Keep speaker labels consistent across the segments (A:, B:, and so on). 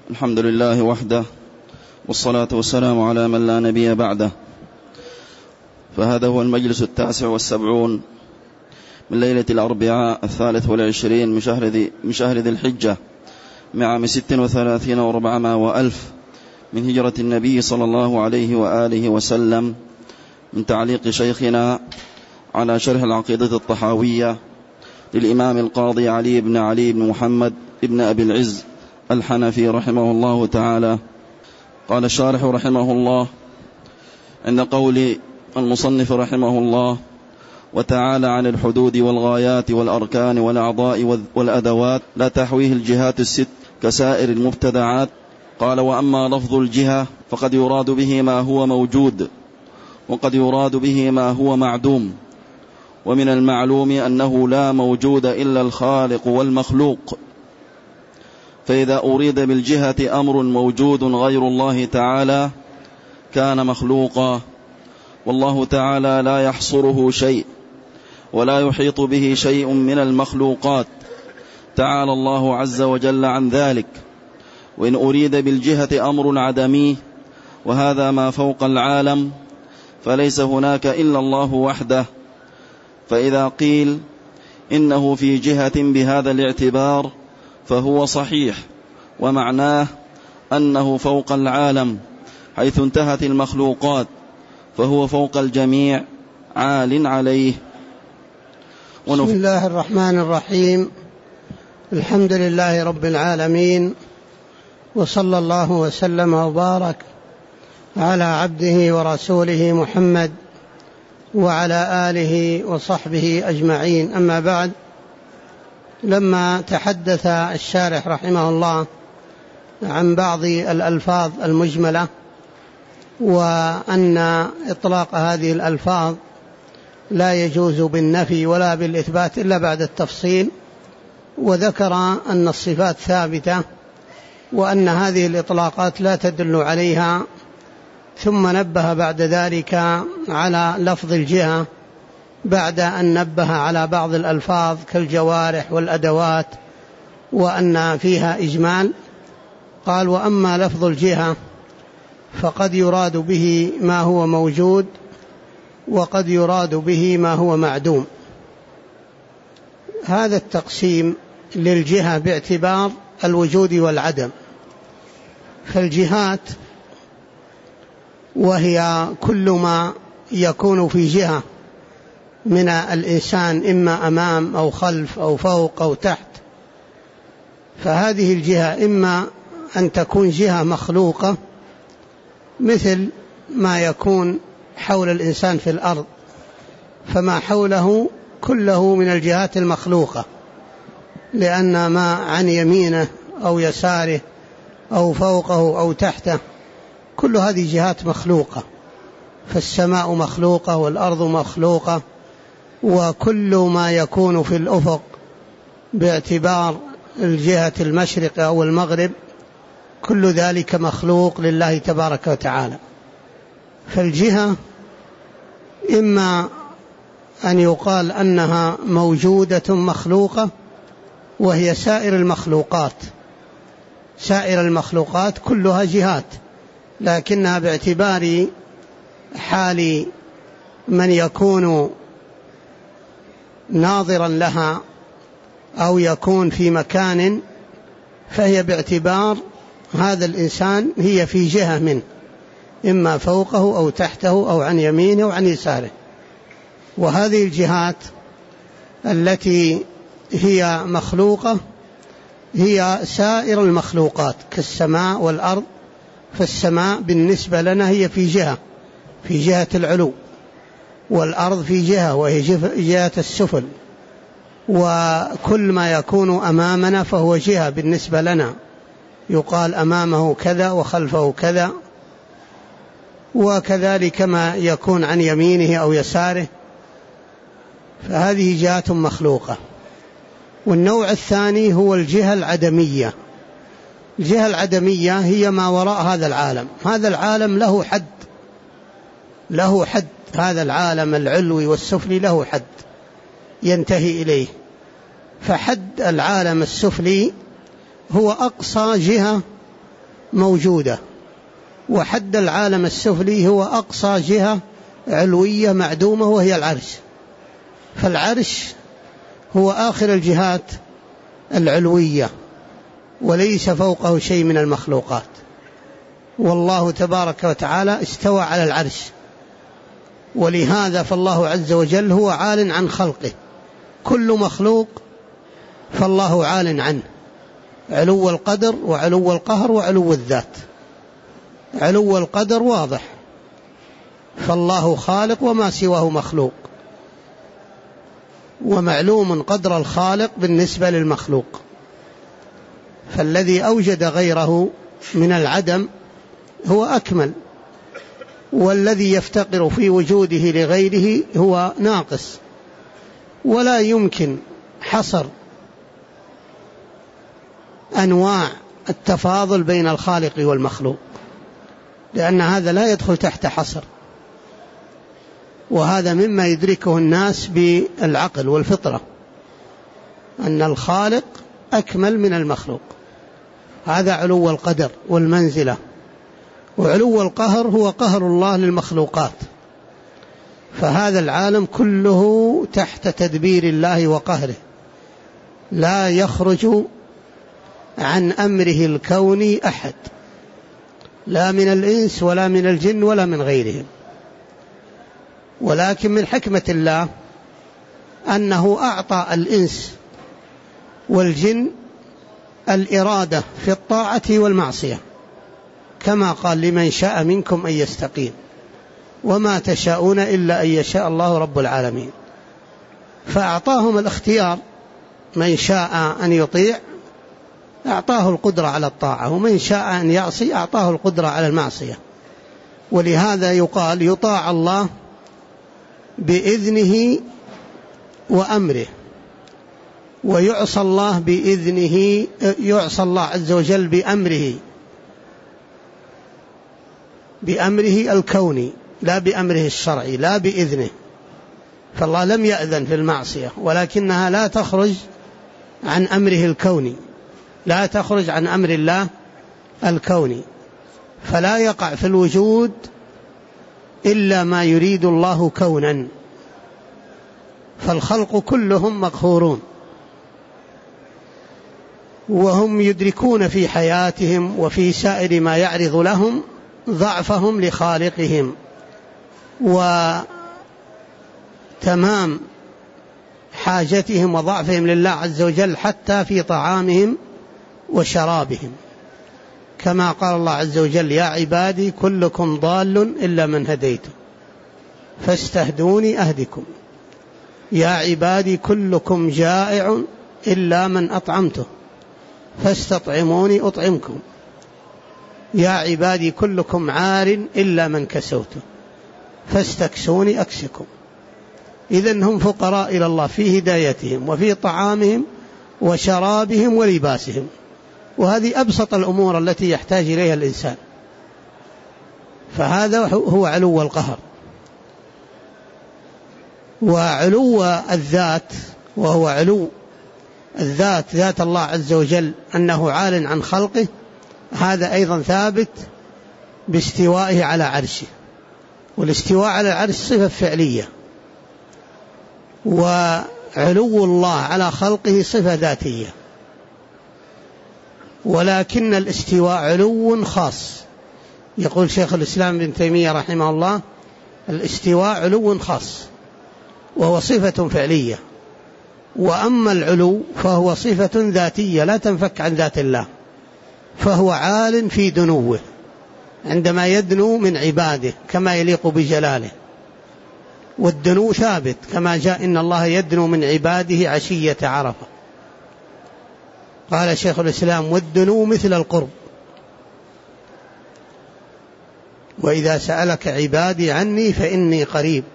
A: الحمد لله وحده، والصلاة والسلام على من لا نبي بعده. فهذا هو المجلس 79 من ليلة الأربعاء 23 من شهر ذي الحجة من عام 36 و400 وألف من هجرة النبي صلى الله عليه وآله وسلم، من تعليق شيخنا على شرح العقيدة الطحاوية للإمام القاضي علي بن محمد بن أبي العز الحنفي رحمه الله تعالى. قال الشارح رحمه الله: عند قول المصنف رحمه الله وتعالى عن الحدود والغايات والأركان والأعضاء والأدوات لا تحويه الجهات الست كسائر المبتدعات. قال: وأما لفظ الجهة فقد يراد به ما هو موجود، وقد يراد به ما هو معدوم، ومن المعلوم أنه لا موجود إلا الخالق والمخلوق، فإذا أريد بالجهة أمر موجود غير الله تعالى كان مخلوقا، والله تعالى لا يحصره شيء ولا يحيط به شيء من المخلوقات، تعالى الله عز وجل عن ذلك. وإن أريد بالجهة أمر عدمي وهذا ما فوق العالم فليس هناك إلا الله وحده، فإذا قيل إنه في جهة بهذا الاعتبار فهو صحيح، ومعناه أنه فوق العالم حيث انتهت المخلوقات، فهو فوق الجميع عال عليه.
B: بسم الله الرحمن الرحيم. الحمد لله رب العالمين، وصلى الله وسلم وبارك على عبده ورسوله محمد وعلى آله وصحبه أجمعين. أما بعد، لما تحدث الشارح رحمه الله عن بعض الألفاظ المجملة وأن إطلاق هذه الألفاظ لا يجوز بالنفي ولا بالإثبات إلا بعد التفصيل، وذكر أن الصفات ثابتة وأن هذه الإطلاقات لا تدل عليها، ثم نبه بعد ذلك على لفظ الجهة بعد أن نبه على بعض الألفاظ كالجوارح والأدوات وأن فيها إجمال. قال: وأما لفظ الجهة فقد يراد به ما هو موجود، وقد يراد به ما هو معدوم. هذا التقسيم للجهة باعتبار الوجود والعدم. فالجهات وهي كل ما يكون في جهة من الإنسان، إما أمام أو خلف أو فوق أو تحت، فهذه الجهة إما أن تكون جهة مخلوقة مثل ما يكون حول الإنسان في الأرض، فما حوله كله من الجهات المخلوقة، لأن ما عن يمينه أو يساره أو فوقه أو تحته كل هذه جهات مخلوقة. فالسماء مخلوقة والأرض مخلوقة، وكل ما يكون في الأفق باعتبار الجهة المشرق أو المغرب كل ذلك مخلوق لله تبارك وتعالى. فالجهة إما أن يقال أنها موجودة مخلوقة، وهي سائر المخلوقات كلها جهات، لكنها باعتبار حال من يكون ناظرا لها أو يكون في مكان، فهي باعتبار هذا الإنسان هي في جهة منه، إما فوقه أو تحته أو عن يمينه أو عن يساره. وهذه الجهات التي هي مخلوقة هي سائر المخلوقات كالسماء والأرض. فالسماء بالنسبة لنا هي في جهة العلو، والأرض في جهة وهي جهة السفل، وكل ما يكون أمامنا فهو جهة بالنسبة لنا، يقال أمامه كذا وخلفه كذا، وكذلك ما يكون عن يمينه أو يساره، فهذه جهات مخلوقة. والنوع الثاني هو الجهة العدمية. الجهة العدمية هي ما وراء هذا العالم. هذا العالم له حد، هذا العالم العلوي والسفلي له حد ينتهي إليه. فحد العالم السفلي هو أقصى جهة موجودة، وحد العالم السفلي هو أقصى جهة علوية معدومة وهي العرش، فالعرش هو آخر الجهات العلوية وليس فوقه شيء من المخلوقات. والله تبارك وتعالى استوى على العرش، ولهذا فالله عز وجل هو عال عن خلقه، كل مخلوق فالله عال عنه، علو القدر وعلو القهر وعلو الذات. علو القدر واضح، فالله خالق وما سواه مخلوق، ومعلوم قدر الخالق بالنسبة للمخلوق، فالذي أوجد غيره من العدم هو أكمل، والذي يفتقر في وجوده لغيره هو ناقص. ولا يمكن حصر أنواع التفاضل بين الخالق والمخلوق، لأن هذا لا يدخل تحت حصر، وهذا مما يدركه الناس بالعقل والفطرة، أن الخالق أكمل من المخلوق. هذا علو القدر والمنزلة. وعلو القهر هو قهر الله للمخلوقات، فهذا العالم كله تحت تدبير الله وقهره، لا يخرج عن أمره الكوني أحد، لا من الإنس ولا من الجن ولا من غيرهم. ولكن من حكمة الله أنه أعطى الإنس والجن الإرادة في الطاعة والمعصية، كما قال لمن شاء منكم أن يستقيم وما تشاءون إلا أن يشاء الله رب العالمين. فأعطاهم الاختيار، من شاء أن يطيع أعطاه القدرة على الطاعة، ومن شاء أن يعصي أعطاه القدرة على المعصية. ولهذا يقال يطاع الله بإذنه وأمره، ويعصى الله بإذنه، يعصى الله عز وجل بأمره الكوني لا بأمره الشرعي، لا بإذنه. فالله لم يأذن في المعصية، ولكنها لا تخرج عن أمره الكوني، لا تخرج عن أمر الله الكوني، فلا يقع في الوجود إلا ما يريد الله كونا. فالخلق كلهم مقهورون، وهم يدركون في حياتهم وفي سائر ما يعرض لهم ضعفهم لخالقهم وتمام حاجتهم وضعفهم لله عز وجل حتى في طعامهم وشرابهم، كما قال الله عز وجل: يا عبادي كلكم ضال إلا من هديته فاستهدوني أهدكم، يا عبادي كلكم جائع إلا من أطعمته فاستطعموني أطعمكم، يا عبادي كلكم عار إلا من كسوته فاستكسوني أكسكم. إذن هم فقراء إلى الله في هدايتهم وفي طعامهم وشرابهم ولباسهم، وهذه أبسط الأمور التي يحتاج إليها الإنسان. فهذا هو علو القهر. وعلو الذات، وهو علو الذات، ذات الله عز وجل أنه عال عن خلقه، هذا أيضا ثابت باستوائه على عرشه. والاستواء على العرش صفة فعلية، وعلو الله على خلقه صفة ذاتية. ولكن الاستواء علو خاص، يقول شيخ الإسلام ابن تيمية رحمه الله: الاستواء علو خاص وهو صفة فعلية، وأما العلو فهو صفة ذاتية لا تنفك عن ذات الله، فهو عال في دنوه عندما يدنو من عباده كما يليق بجلاله، والدنو ثابت كما جاء: إن الله يدنو من عباده عشية عرفة. قال شيخ الإسلام: والدنو مثل القرب، وإذا سألك عبادي عني فإني قريب.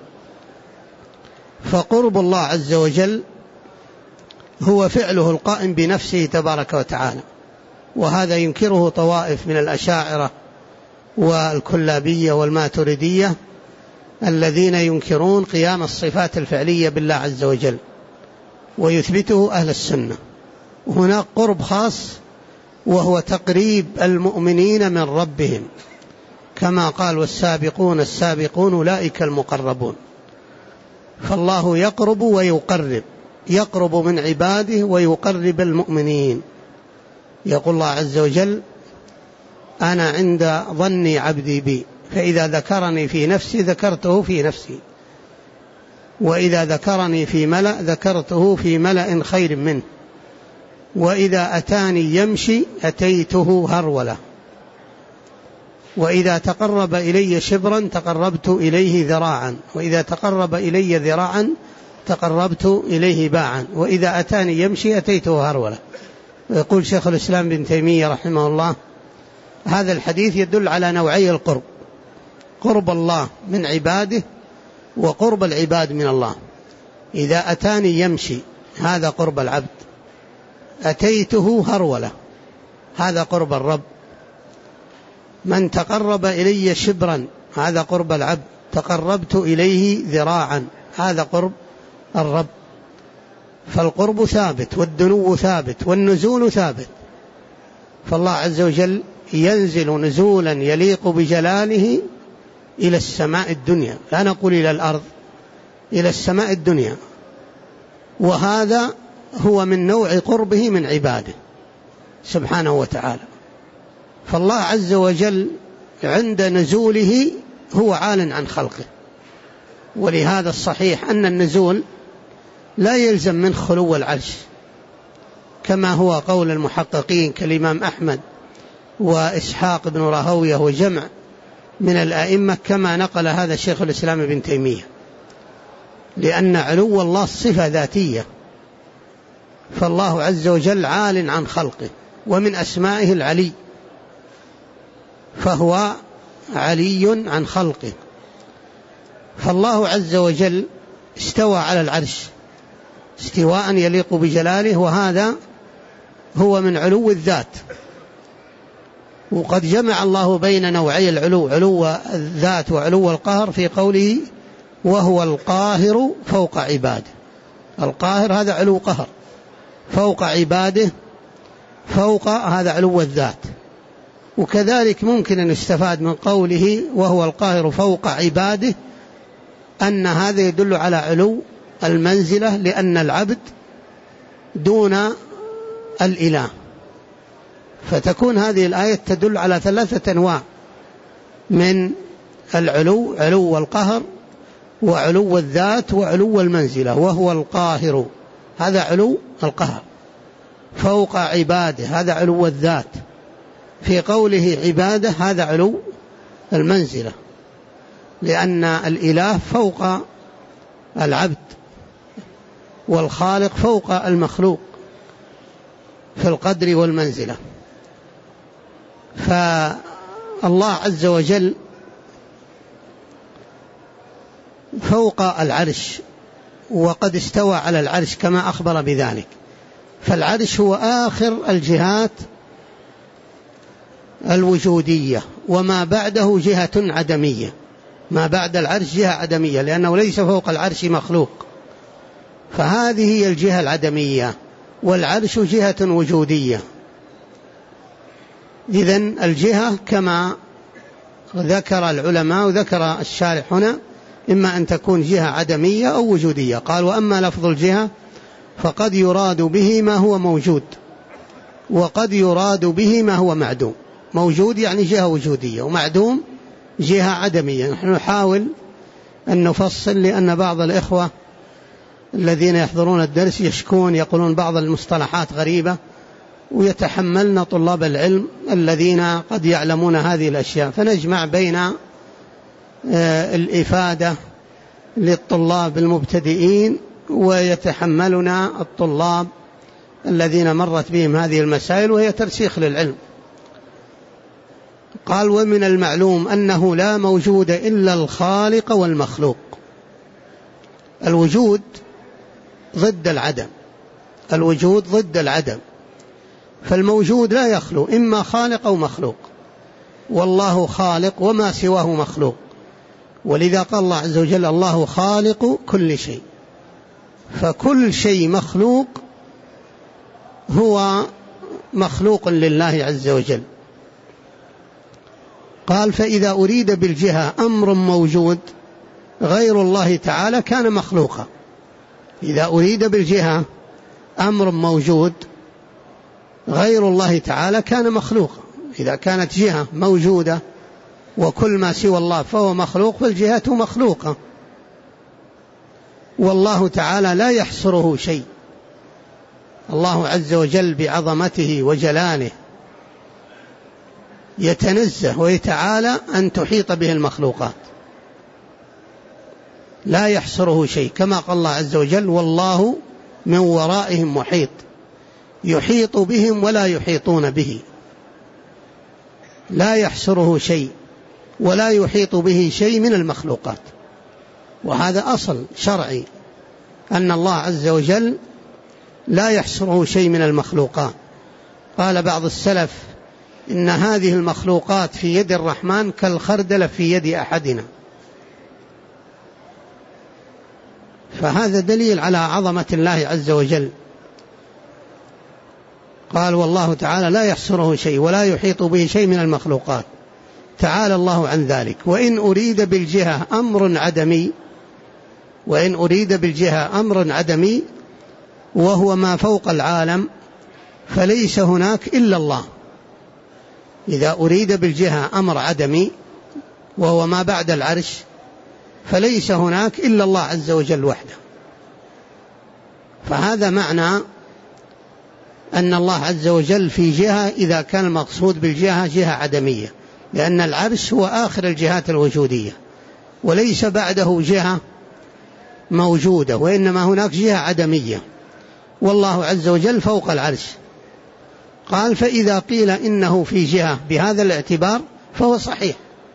B: فقرب الله عز وجل هو فعله القائم بنفسه تبارك وتعالى، وهذا ينكره طوائف من الأشاعرة والكلابية والماتريدية الذين ينكرون قيام الصفات الفعلية بالله عز وجل، ويثبته أهل السنة. وهناك قرب خاص وهو تقريب المؤمنين من ربهم، كما قال والسابقون السابقون أولئك المقربون. فالله يقرب ويقرب، يقرب من عباده ويقرب المؤمنين. يقول الله عز وجل: أنا عند ظن عبدي بي، فإذا ذكرني في نفسي ذكرته في نفسي، وإذا ذكرني في ملأ ذكرته في ملأ خير منه، وإذا أتاني يمشي أتيته هرولة، وإذا تقرب إلي شبرا تقربت إليه ذراعا، وإذا تقرب إلي ذراعا تقربت إليه باعا، وإذا أتاني يمشي أتيته هرولة. ويقول شيخ الإسلام ابن تيمية رحمه الله: هذا الحديث يدل على نوعي القرب: قرب الله من عباده وقرب العباد من الله. إذا أتاني يمشي هذا قرب العبد، أتيته هرولة هذا قرب الرب. من تقرب إلي شبرا هذا قرب العبد، تقربت إليه ذراعا هذا قرب الرب. فالقرب ثابت والدنو ثابت والنزول ثابت. فالله عز وجل ينزل نزولا يليق بجلاله إلى السماء الدنيا، لا نقول إلى الأرض، إلى السماء الدنيا، وهذا هو من نوع قربه من عباده سبحانه وتعالى. فالله عز وجل عند نزوله هو عال عن خلقه، ولهذا الصحيح أن النزول لا يلزم من خلو العرش، كما هو قول المحققين كالإمام أحمد وإسحاق بن راهويه وجمع من الأئمة، كما نقل هذا شيخ الإسلام ابن تيمية، لأن علو الله صفة ذاتية، فالله عز وجل عال عن خلقه، ومن أسمائه العلي، فهو علي عن خلقه. فالله عز وجل استوى على العرش استواء يليق بجلاله، وهذا هو من علو الذات. وقد جمع الله بين نوعي العلو، علو الذات وعلو القهر، في قوله: وهو القاهر فوق عباده. القاهر هذا علو قهر، فوق عباده فوق هذا علو الذات. وكذلك ممكن أن يستفاد من قوله وهو القاهر فوق عباده أن هذا يدل على علو المنزلة، لأن العبد دون الإله. فتكون هذه الآية تدل على 3 أنواع من العلو: علو القهر وعلو الذات وعلو المنزلة. وهو القاهر هذا علو القهر، فوق عباده هذا علو الذات، في قوله عباده هذا علو المنزلة، لأن الإله فوق العبد والخالق فوق المخلوق في القدر والمنزلة. فالله عز وجل فوق العرش، وقد استوى على العرش كما أخبر بذلك. فالعرش هو آخر الجهات الوجودية، وما بعده جهة عدمية. ما بعد العرش جهة عدمية، لأنه ليس فوق العرش مخلوق، فهذه هي الجهة العدمية، والعرش جهة وجودية. إذن الجهة كما ذكر العلماء وذكر الشارح هنا إما أن تكون جهة عدمية أو وجودية. قال: وأما لفظ الجهة فقد يراد به ما هو موجود، وقد يراد به ما هو معدوم. موجود يعني جهة وجودية، ومعدوم جهة عدمية. نحن نحاول أن نفصل، لأن بعض الإخوة الذين يحضرون الدرس يشكون، يقولون بعض المصطلحات غريبة، ويتحملنا طلاب العلم الذين قد يعلمون هذه الأشياء، فنجمع بين الإفادة للطلاب المبتدئين ويتحملنا الطلاب الذين مرت بهم هذه المسائل، وهي ترسيخ للعلم. قال: ومن المعلوم أنه لا موجود إلا الخالق والمخلوق. الوجود ضد العدم، الوجود ضد العدم، فالموجود لا يخلو، إما خالق أو مخلوق، والله خالق وما سواه مخلوق. ولذا قال الله عز وجل: الله خالق كل شيء. فكل شيء مخلوق هو مخلوق لله عز وجل. قال فإذا أريد بالجهة أمر موجود غير الله تعالى كان مخلوقا. إذا أريد بالجهة أمر موجود غير الله تعالى كان مخلوقا. إذا كانت جهة موجودة وكل ما سوى الله فهو مخلوق، فالجهة مخلوقة، والله تعالى لا يحصره شيء. الله عز وجل بعظمته وجلاله يتنزه ويتعالى أن تحيط به المخلوقات، لا يحصره شيء، كما قال الله عز وجل والله من ورائهم محيط، يحيط بهم ولا يحيطون به، لا يحصره شيء ولا يحيط به شيء من المخلوقات. وهذا أصل شرعي أن الله عز وجل لا يحصره شيء من المخلوقات. قال بعض السلف إن هذه المخلوقات في يد الرحمن كالخردل في يد أحدنا. فهذا دليل على عظمة الله عز وجل. قال والله تعالى لا يحصره شيء ولا يحيط به شيء من المخلوقات، تعالى الله عن ذلك. وإن أريد بالجهة أمر عدمي، وإن أريد بالجهة أمر عدمي وهو ما فوق العالم فليس هناك إلا الله. إذا أريد بالجهة أمر عدمي وهو ما بعد العرش فليس هناك إلا الله عز وجل وحده. فهذا معنى أن الله عز وجل في جهة إذا كان المقصود بالجهة جهة عدمية، لأن العرش هو آخر الجهات الوجودية وليس بعده جهة موجودة، وإنما هناك جهة عدمية، والله عز وجل فوق العرش. قال فإذا قيل إنه في جهة بهذا الاعتبار فهو صحيح.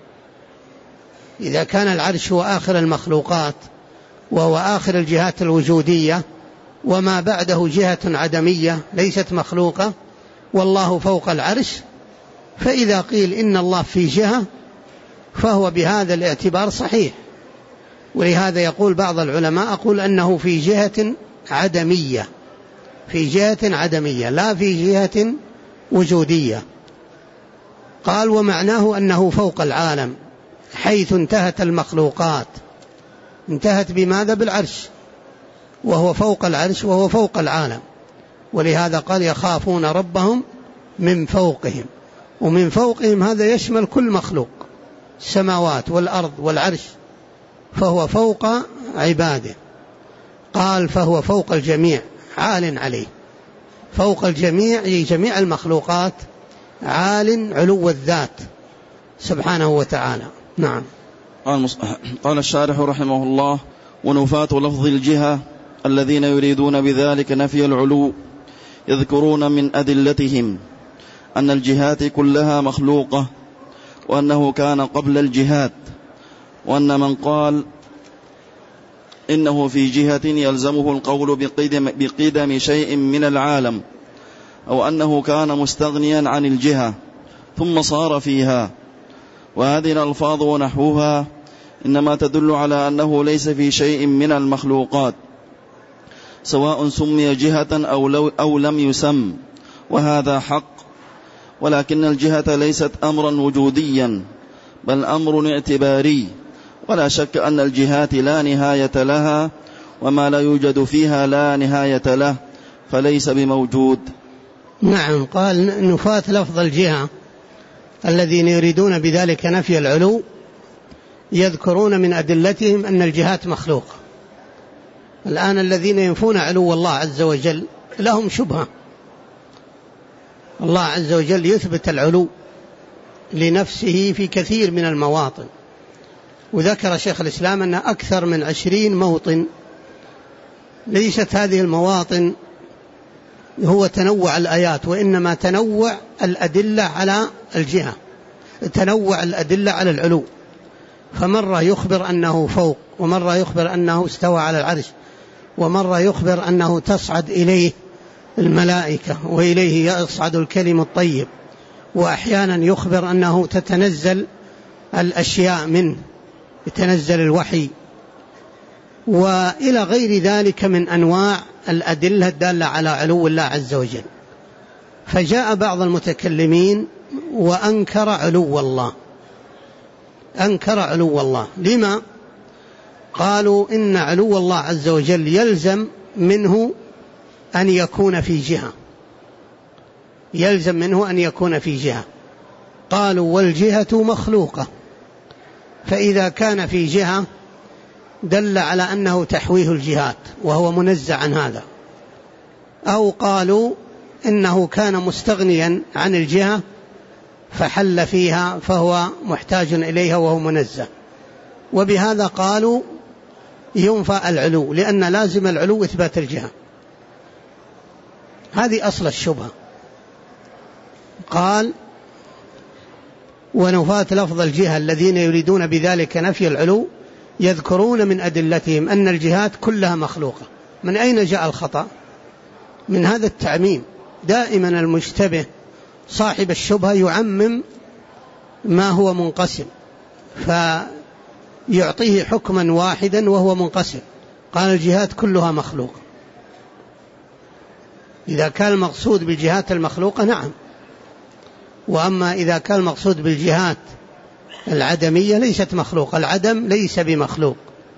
B: إذا كان العرش هو آخر المخلوقات وهو آخر الجهات الوجودية وما بعده جهة عدمية ليست مخلوقة والله فوق العرش، فإذا قيل إن الله في جهة فهو بهذا الاعتبار صحيح. ولهذا يقول بعض العلماء أقول أنه في جهة عدمية، في جهة عدمية لا في جهة وجودية. قال ومعناه أنه فوق العالم حيث انتهت المخلوقات. انتهت بماذا؟ بالعرش، وهو فوق العرش وهو فوق العالم. ولهذا قال يخافون ربهم من فوقهم، ومن فوقهم هذا يشمل كل مخلوق، السماوات والأرض والعرش، فهو فوق عباده. قال فهو فوق الجميع عال عليه، فوق الجميع جميع المخلوقات، عال علو الذات سبحانه وتعالى. نعم.
A: قال الشارح رحمه الله ونفاة لفظ الجهة الذين يريدون بذلك نفي العلو يذكرون من أدلتهم أن الجهات كلها مخلوقة، وأنه كان قبل الجهات، وأن من قال إنه في جهة يلزمه القول بقدم شيء من العالم، أو أنه كان مستغنيا عن الجهة ثم صار فيها. وهذه الألفاظ ونحوها إنما تدل على أنه ليس في شيء من المخلوقات سواء سمي جهة أو لم يسم، وهذا حق. ولكن الجهة ليست أمرا وجوديا بل أمر اعتباري، ولا شك أن الجهات لا نهاية لها، وما لا يوجد فيها لا نهاية له، فليس بموجود.
B: نعم. قال نفاة لفظ الجهة الذين يريدون بذلك نفي العلو يذكرون من أدلتهم أن الجهات مخلوقة. الآن الذين ينفون علو الله عز وجل لهم شبهة. الله عز وجل يثبت العلو لنفسه في كثير من المواطن، وذكر شيخ الإسلام أن أكثر من 20 موطن. ليست هذه المواطن هو تنوع الآيات، وإنما تنوع الأدلة على الجهة، تنوع الأدلة على العلو. فمرة يخبر أنه فوق، ومرة يخبر أنه استوى على العرش، ومرة يخبر أنه تصعد إليه الملائكة وإليه يصعد الكلم الطيب، وأحيانا يخبر أنه تتنزل الأشياء منه، يتنزل الوحي، وإلى غير ذلك من أنواع الأدلة الدالة على علو الله عز وجل. فجاء بعض المتكلمين وأنكر علو الله، أنكر علو الله. لما؟ قالوا إن علو الله عز وجل يلزم منه أن يكون في جهة، يلزم منه أن يكون في جهة. قالوا والجهة مخلوقة، فإذا كان في جهة دل على أنه تحويه الجهات وهو منزع عن هذا. أو قالوا إنه كان مستغنيا عن الجهة فحل فيها فهو محتاج إليها وهو منزه. وبهذا قالوا ينفى العلو، لأن لازم العلو إثبات الجهة. هذه أصل الشبهة. قال ونفاة لفظ الجهة الذين يريدون بذلك نفي العلو يذكرون من أدلتهم أن الجهات كلها مخلوقة. من أين جاء الخطأ؟ من هذا التعميم. دائما المشتبه صاحب الشبهة يعمم ما هو منقسم فيعطيه حكما واحدا وهو منقسم. قال الجهات كلها مخلوقة. إذا كان المقصود بالجهات المخلوقة نعم، وأما إذا كان المقصود بالجهات العدمية ليست مخلوقة، العدم ليس بمخلوق.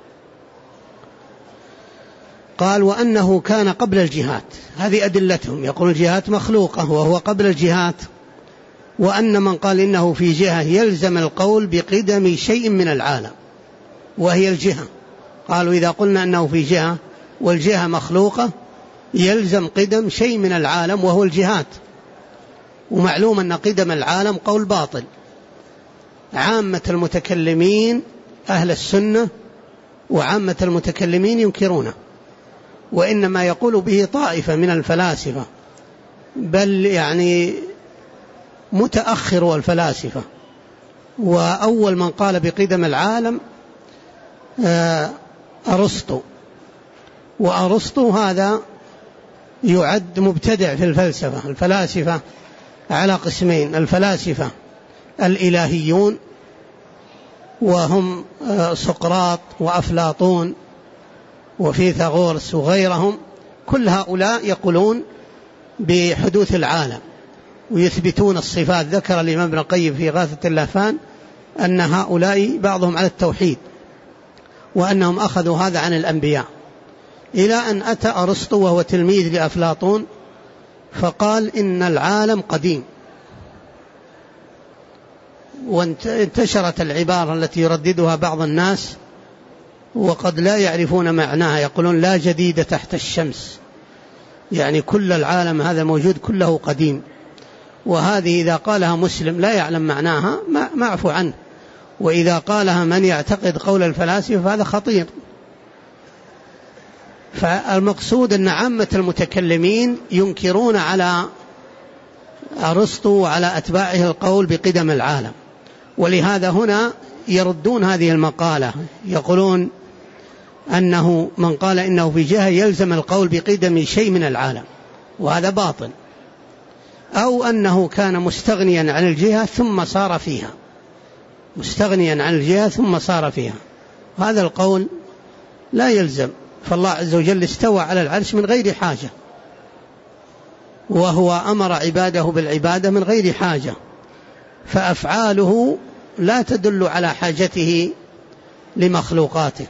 B: قال وأنه كان قبل الجهات، هذه أدلتهم، يقول الجهات مخلوقة وهو قبل الجهات. وأن من قال إنه في جهة يلزم القول بقدم شيء من العالم وهي الجهة. قالوا إذا قلنا أنه في جهة والجهة مخلوقة يلزم قدم شيء من العالم وهو الجهات، ومعلوم أن قدم العالم قول باطل. عامة المتكلمين أهل السنة وعامة المتكلمين ينكرونه، وإنما يقول به طائفة من الفلاسفة، بل يعني متأخر الفلاسفة. وأول من قال بقدم العالم أرسطو، وأرسطو هذا يعد مبتدع في الفلسفة. الفلاسفة على قسمين: الفلاسفة الإلهيون وهم سقراط وأفلاطون وفيثاغورس وغيرهم، كل هؤلاء يقولون بحدوث العالم ويثبتون الصفات. ذكر الإمام ابن القيم في إغاثة اللهفان أن هؤلاء بعضهم على التوحيد وأنهم أخذوا هذا عن الأنبياء، إلى أن أتى أرسطو وهو تلميذ لأفلاطون فقال إن العالم قديم. وانتشرت العبارة التي يرددها بعض الناس وقد لا يعرفون معناها، يقولون لا جديد تحت الشمس، يعني كل العالم هذا موجود كله قديم. وهذه إذا قالها مسلم لا يعلم معناها معفو عنه، وإذا قالها من يعتقد قول الفلاسفة فهذا خطير. فالمقصود أن عامة المتكلمين ينكرون على أرسطو وعلى أتباعه القول بقدم العالم، ولهذا هنا يردون هذه المقالة، يقولون أنه من قال إنه في جهة يلزم القول بقدم شيء من العالم، وهذا باطل. أو أنه كان مستغنيا عن الجهة ثم صار فيها، مستغنيا عن الجهة ثم صار فيها، هذا القول لا يلزم. فالله عز وجل استوى على العرش من غير حاجة، وهو أمر عباده بالعبادة من غير حاجة، فأفعاله لا تدل على حاجته لمخلوقاته.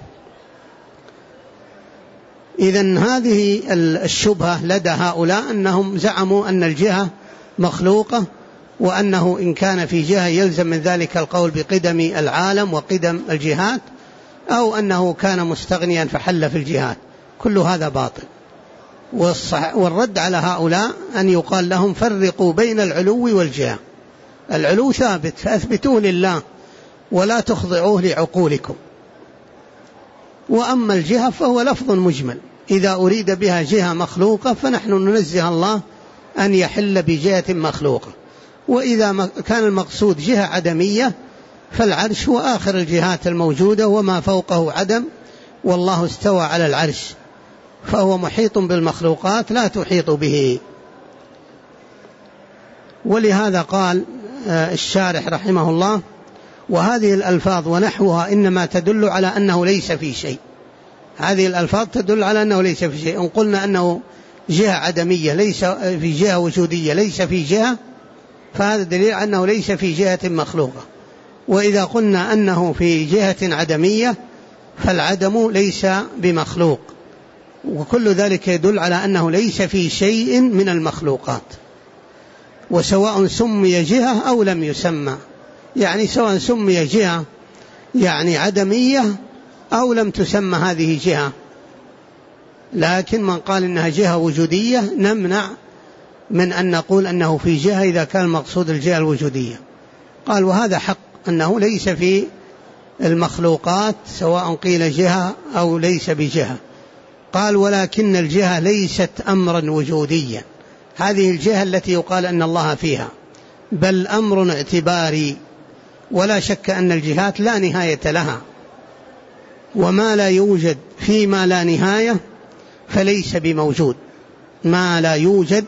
B: إذن هذه الشبهة لدى هؤلاء أنهم زعموا أن الجهة مخلوقة، وأنه إن كان في جهة يلزم من ذلك القول بقدم العالم وقدم الجهات، أو أنه كان مستغنيا فحل في الجهات. كل هذا باطل. والرد على هؤلاء أن يقال لهم فرقوا بين العلو والجهة. العلو ثابت فأثبتوه لله ولا تخضعوه لعقولكم، وأما الجهة فهو لفظ مجمل، إذا أريد بها جهة مخلوقة فنحن ننزه الله أن يحل بجهة مخلوقة، وإذا كان المقصود جهة عدمية فالعرش هو آخر الجهات الموجودة وما فوقه عدم، والله استوى على العرش فهو محيط بالمخلوقات لا تحيط به. ولهذا قال الشارح رحمه الله: وهذه الألفاظ ونحوها إنما تدل على أنه ليس في شيء. هذه الألفاظ تدل على أنه ليس في شيء. إن قلنا أنه جهة عدمية ليس في جهة وجودية ليس في جهة، فهذا دليل أنه ليس في جهة مخلوقة. وإذا قلنا أنه في جهة عدمية فالعدم ليس بمخلوق، وكل ذلك يدل على أنه ليس في شيء من المخلوقات، وسواء سمي جهة أو لم يسمى، يعني سواء سمي جهة يعني عدمية أو لم تسمى هذه جهة. لكن من قال إنها جهة وجودية نمنع من أن نقول أنه في جهة إذا كان المقصود الجهة الوجودية. قال وهذا حق أنه ليس في المخلوقات سواء قيل جهة أو ليس بجهة. قال ولكن الجهة ليست أمرا وجوديا، هذه الجهة التي يقال أن الله فيها، بل أمر اعتباري، ولا شك أن الجهات لا نهاية لها، وما لا يوجد فيما لا نهاية فليس بموجود، ما لا يوجد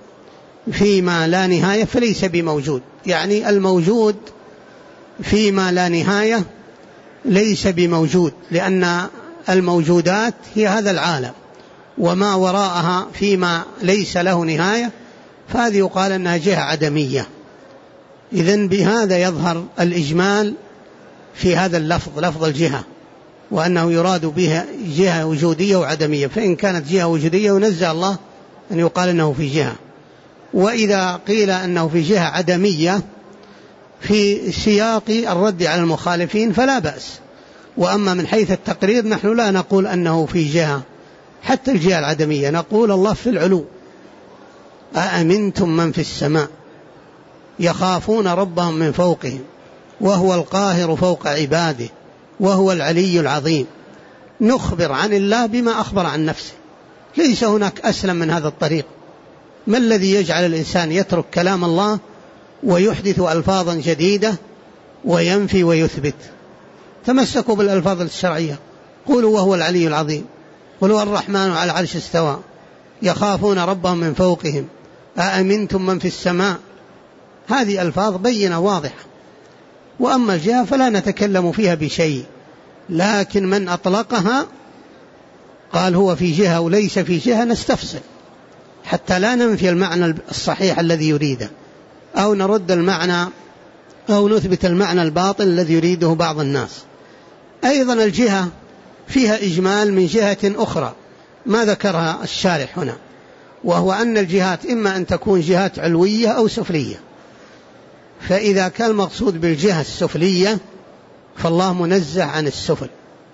B: فيما لا نهاية فليس بموجود، يعني الموجود فيما لا نهاية ليس بموجود، لأن الموجودات هي هذا العالم، وما وراءها فيما ليس له نهاية فهذه يقال أنها جهة عدمية. إذن بهذا يظهر الإجمال في هذا اللفظ، لفظ الجهة، وأنه يراد بها جهة وجودية وعدمية. فإن كانت جهة وجودية ونزه الله أن يقال أنه في جهة، وإذا قيل أنه في جهة عدمية في سياق الرد على المخالفين فلا بأس. وأما من حيث التقرير نحن لا نقول أنه في جهة، حتى الجهة العدمية نقول الله في العلو، أأمنتم من في السماء يخافون ربهم من فوقهم وهو القاهر فوق عباده وهو العلي العظيم. نخبر عن الله بما أخبر عن نفسه، ليس هناك أسلم من هذا الطريق. ما الذي يجعل الإنسان يترك كلام الله ويحدث ألفاظا جديدة وينفي ويثبت؟ تمسكوا بالألفاظ الشرعية، قولوا وهو العلي العظيم، قولوا الرحمن على العرش استوى، يخافون ربهم من فوقهم، أأمنتم من في السماء، هذه ألفاظ بينة واضحة. وأما الجهة فلا نتكلم فيها بشيء، لكن من أطلقها قال هو في جهة وليس في جهة نستفصل حتى لا ننفي المعنى الصحيح الذي يريده، أو نرد المعنى أو نثبت المعنى الباطل الذي يريده بعض الناس. أيضا الجهة فيها إجمال من جهة أخرى ما ذكرها الشارح هنا، وهو أن الجهات إما أن تكون جهات علوية أو سفلية. فإذا كان المقصود بالجهة السفلية فالله منزه عن السفل،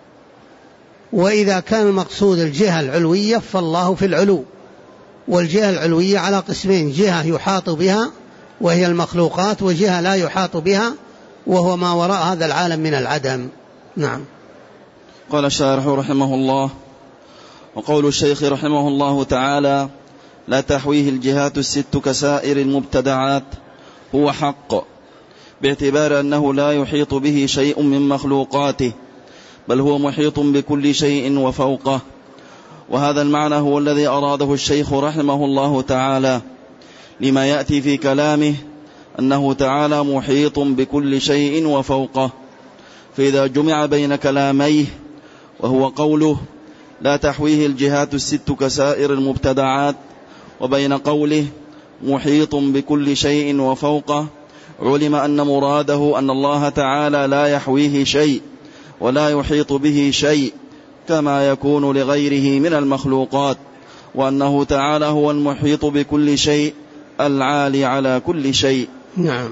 B: وإذا كان المقصود الجهة العلوية فالله في العلو. والجهة العلوية على قسمين، جهة يحاط بها وهي المخلوقات، وجهة لا يحاط بها وهو ما وراء هذا العالم من العدم. نعم.
A: قال الشارح رحمه الله: وقول الشيخ رحمه الله تعالى: لا تحويه الجهات الست كسائر المبتدعات هو حق، باعتبار أنه لا يحيط به شيء من مخلوقاته، بل هو محيط بكل شيء وفوقه. وهذا المعنى هو الذي أراده الشيخ رحمه الله تعالى، لما يأتي في كلامه أنه تعالى محيط بكل شيء وفوقه. فإذا جمع بين كلاميه وهو قوله لا تحويه الجهات الست كسائر المبتدعات وبين قوله محيط بكل شيء وفوقه، علم أن مراده أن الله تعالى لا يحويه شيء ولا يحيط به شيء كما يكون لغيره من المخلوقات، وأنه تعالى هو المحيط بكل شيء العالي على كل شيء.
B: نعم.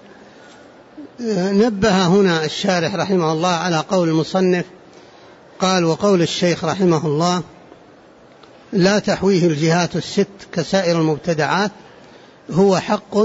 B: نبه هنا الشارح رحمه الله على قول المصنف، قال: وقول الشيخ رحمه الله لا تحويه الجهات الست كسائر المبتدعات هو حق،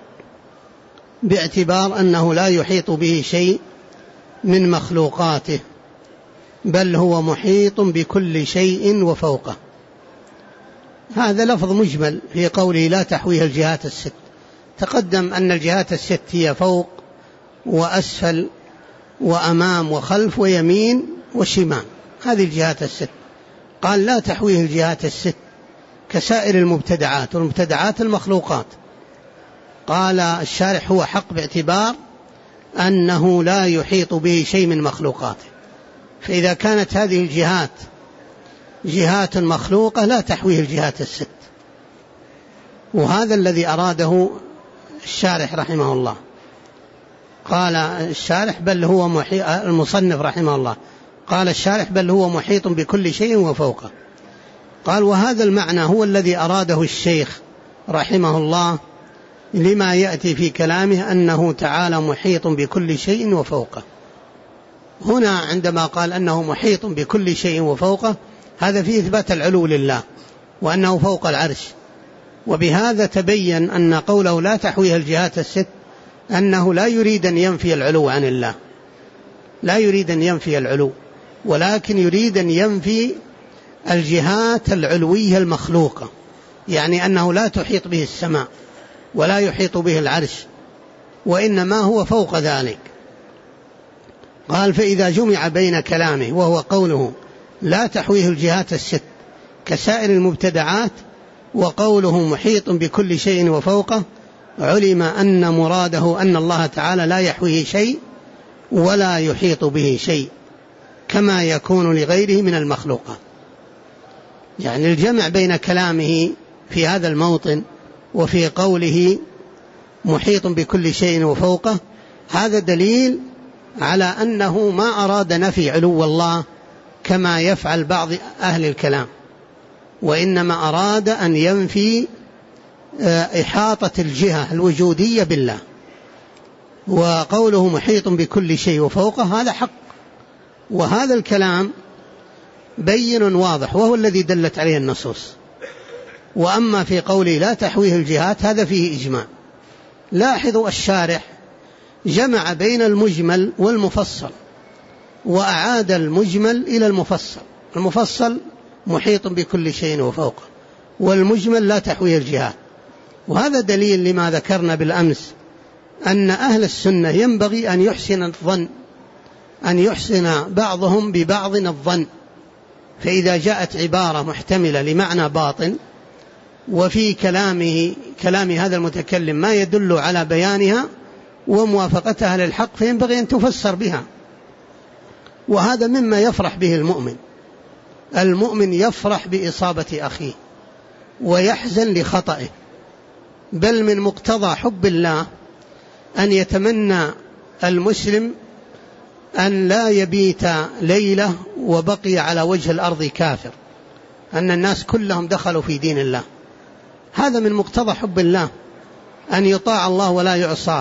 B: باعتبار أنه لا يحيط به شيء من مخلوقاته، بل هو محيط بكل شيء وفوقه. هذا لفظ مجمل في قوله لا تحويه الجهات الست. تقدم أن الجهات الست هي فوق وأسفل وأمام وخلف ويمين وشمال، هذه الجهات الست. قال لا تحويه الجهات الست كسائر المبتدعات، والمبتدعات المخلوقات. قال الشارح هو حق باعتبار أنه لا يحيط به شيء من مخلوقاته. فإذا كانت هذه الجهات جهات مخلوقة لا تحويه الجهات الست. وهذا الذي أراده الشارح رحمه الله. قال الشارح بل هو المصنف رحمه الله قال الشارح بل هو محيط بكل شيء وفوقه. قال وهذا المعنى هو الذي أراده الشيخ رحمه الله لما يأتي في كلامه أنه تعالى محيط بكل شيء وفوقه. هنا عندما قال أنه محيط بكل شيء وفوقه هذا فيه إثبات العلو لله وأنه فوق العرش. وبهذا تبين أن قوله لا تحويها الجهات الست أنه لا يريد أن ينفي العلو عن الله، لا يريد أن ينفي العلو، ولكن يريد أن ينفي الجهات العلوية المخلوقة، يعني أنه لا تحيط به السماء ولا يحيط به العرش، وإنما هو فوق ذلك. قال فإذا جمع بين كلامه وهو قوله لا تحويه الجهات الست كسائر المبتدعات وقوله محيط بكل شيء وفوقه، علم أن مراده أن الله تعالى لا يحويه شيء ولا يحيط به شيء كما يكون لغيره من المخلوقات. يعني الجمع بين كلامه في هذا الموطن وفي قوله محيط بكل شيء وفوقه هذا دليل على أنه ما أراد نفي علو الله كما يفعل بعض أهل الكلام، وإنما أراد أن ينفي إحاطة الجهة الوجودية بالله. وقوله محيط بكل شيء وفوقه هذا حق، وهذا الكلام بين واضح وهو الذي دلت عليه النصوص. وأما في قوله لا تحويه الجهات هذا فيه إجماع. لاحظوا الشارح جمع بين المجمل والمفصل وأعاد المجمل إلى المفصل. المفصل محيط بكل شيء وفوقه، والمجمل لا تحويه الجهات. وهذا دليل لما ذكرنا بالأمس أن أهل السنة ينبغي أن يحسن الظن، أن يحسن بعضهم ببعض الظن. فإذا جاءت عبارة محتملة لمعنى باطن وفي كلام هذا المتكلم ما يدل على بيانها وموافقتها للحق فينبغي أن تفسر بها. وهذا مما يفرح به المؤمن. المؤمن يفرح بإصابة أخيه ويحزن لخطئه، بل من مقتضى حب الله أن يتمنى المسلم أن لا يبيت ليلة وبقي على وجه الأرض كافر، أن الناس كلهم دخلوا في دين الله. هذا من مقتضى حب الله، أن يطاع الله ولا يعصى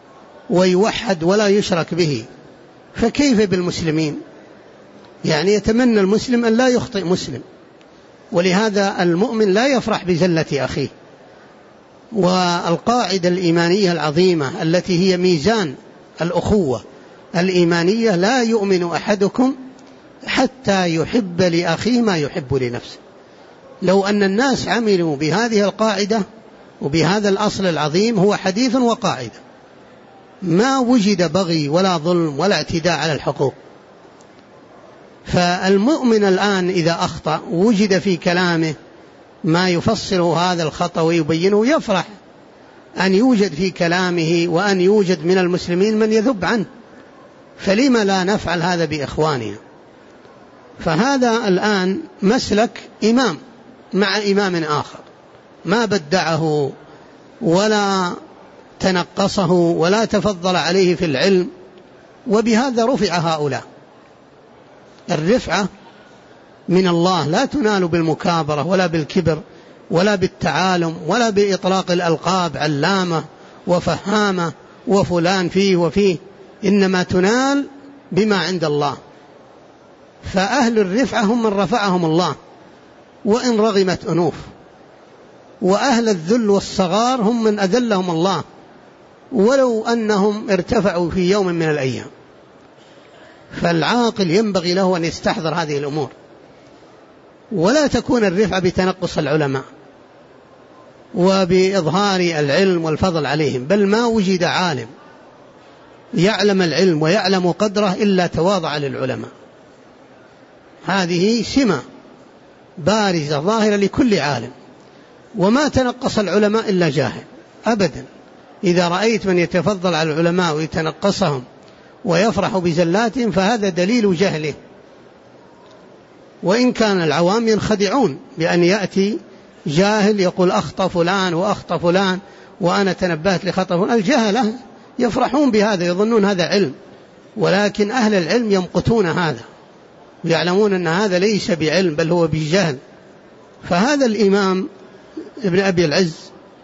B: ويوحد ولا يشرك به. فكيف بالمسلمين؟ يعني يتمنى المسلم أن لا يخطئ مسلم. ولهذا المؤمن لا يفرح بزلة أخيه. والقاعدة الإيمانية العظيمة التي هي ميزان الأخوة الإيمانية لا يؤمن أحدكم حتى يحب لأخيه ما يحب لنفسه. لو أن الناس عملوا بهذه القاعدة وبهذا الأصل العظيم هو حديث وقاعدة ما وجد بغي ولا ظلم ولا اعتداء على الحقوق. فالمؤمن الآن إذا أخطأ وجد في كلامه ما يفصل هذا الخطأ ويبينه يفرح أن يوجد في كلامه وأن يوجد من المسلمين من يذب عنه. فلما لا نفعل هذا بإخواننا؟ فهذا الآن مسلك إمام مع إمام آخر ما بدعه ولا تنقصه ولا تفضل عليه في العلم، وبهذا رفع هؤلاء. الرفعة من الله لا تنال بالمكابرة ولا بالكبر ولا بالتعالم ولا بإطلاق الألقاب علامة وفهامة وفلان فيه وفيه، إنما تنال بما عند الله. فأهل الرفعة هم من رفعهم الله وإن رغمت أنوف، وأهل الذل والصغار هم من أذلهم الله ولو أنهم ارتفعوا في يوم من الأيام. فالعاقل ينبغي له أن يستحضر هذه الأمور، ولا تكون الرفعة بتنقص العلماء وبإظهار العلم والفضل عليهم، بل ما وجد عالم يعلم العلم ويعلم قدره إلا تواضع للعلماء. هذه سمة بارزة ظاهرة لكل عالم، وما تنقص العلماء إلا جاهل أبدا. إذا رأيت من يتفضل على العلماء ويتنقصهم ويفرح بزلاتهم فهذا دليل جهله. وإن كان العوام ينخدعون بأن يأتي جاهل يقول أخطأ فلان وأخطأ فلان وأنا تنبهت لخطأ فلان. الجهلة يفرحون بهذا، يظنون هذا علم، ولكن أهل العلم يمقتون هذا ويعلمون أن هذا ليس بعلم بل هو بجهل. فهذا الإمام ابن أبي العز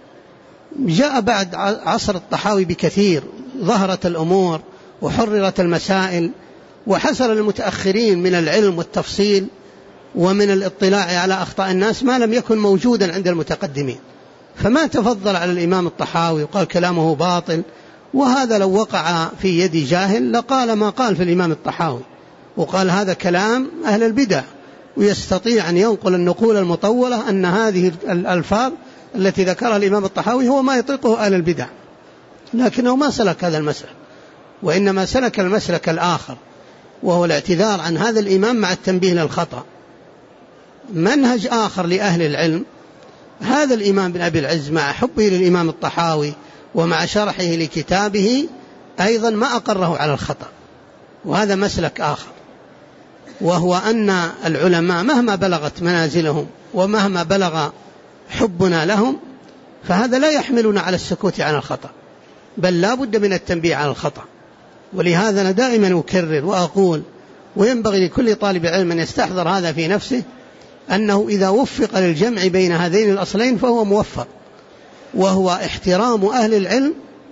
B: جاء بعد عصر الطحاوي بكثير، ظهرت الأمور وحررت المسائل، وحصل المتأخرين من العلم والتفصيل ومن الاطلاع على أخطاء الناس ما لم يكن موجودا عند المتقدمين، فما تفضل على الإمام الطحاوي وقال كلامه باطل. وهذا لو وقع في يد جاهل لقال ما قال في الإمام الطحاوي، وقال هذا كلام أهل البدع، ويستطيع أن ينقل النقول المطولة أن هذه الألفاظ التي ذكرها الإمام الطحاوي هو ما يطيقه أهل البدع، لكنه ما سلك هذا المسلك، وإنما سلك المسلك الآخر وهو الاعتذار عن هذا الإمام مع التنبيه للخطأ. منهج آخر لأهل العلم، هذا الإمام بن أبي العز مع حبه للإمام الطحاوي ومع شرحه لكتابه أيضا ما أقره على الخطأ، وهذا مسلك آخر، وهو أن العلماء مهما بلغت منازلهم ومهما بلغ حبنا لهم فهذا لا يحملنا على السكوت عن الخطأ، بل لا بد من التنبيه على الخطأ. ولهذا أنا دائما أكرر وأقول، وينبغي لكل طالب علم أن يستحضر هذا في نفسه، أنه إذا وفق للجمع بين هذين الأصلين فهو موفق، وهو احترام أهل العلم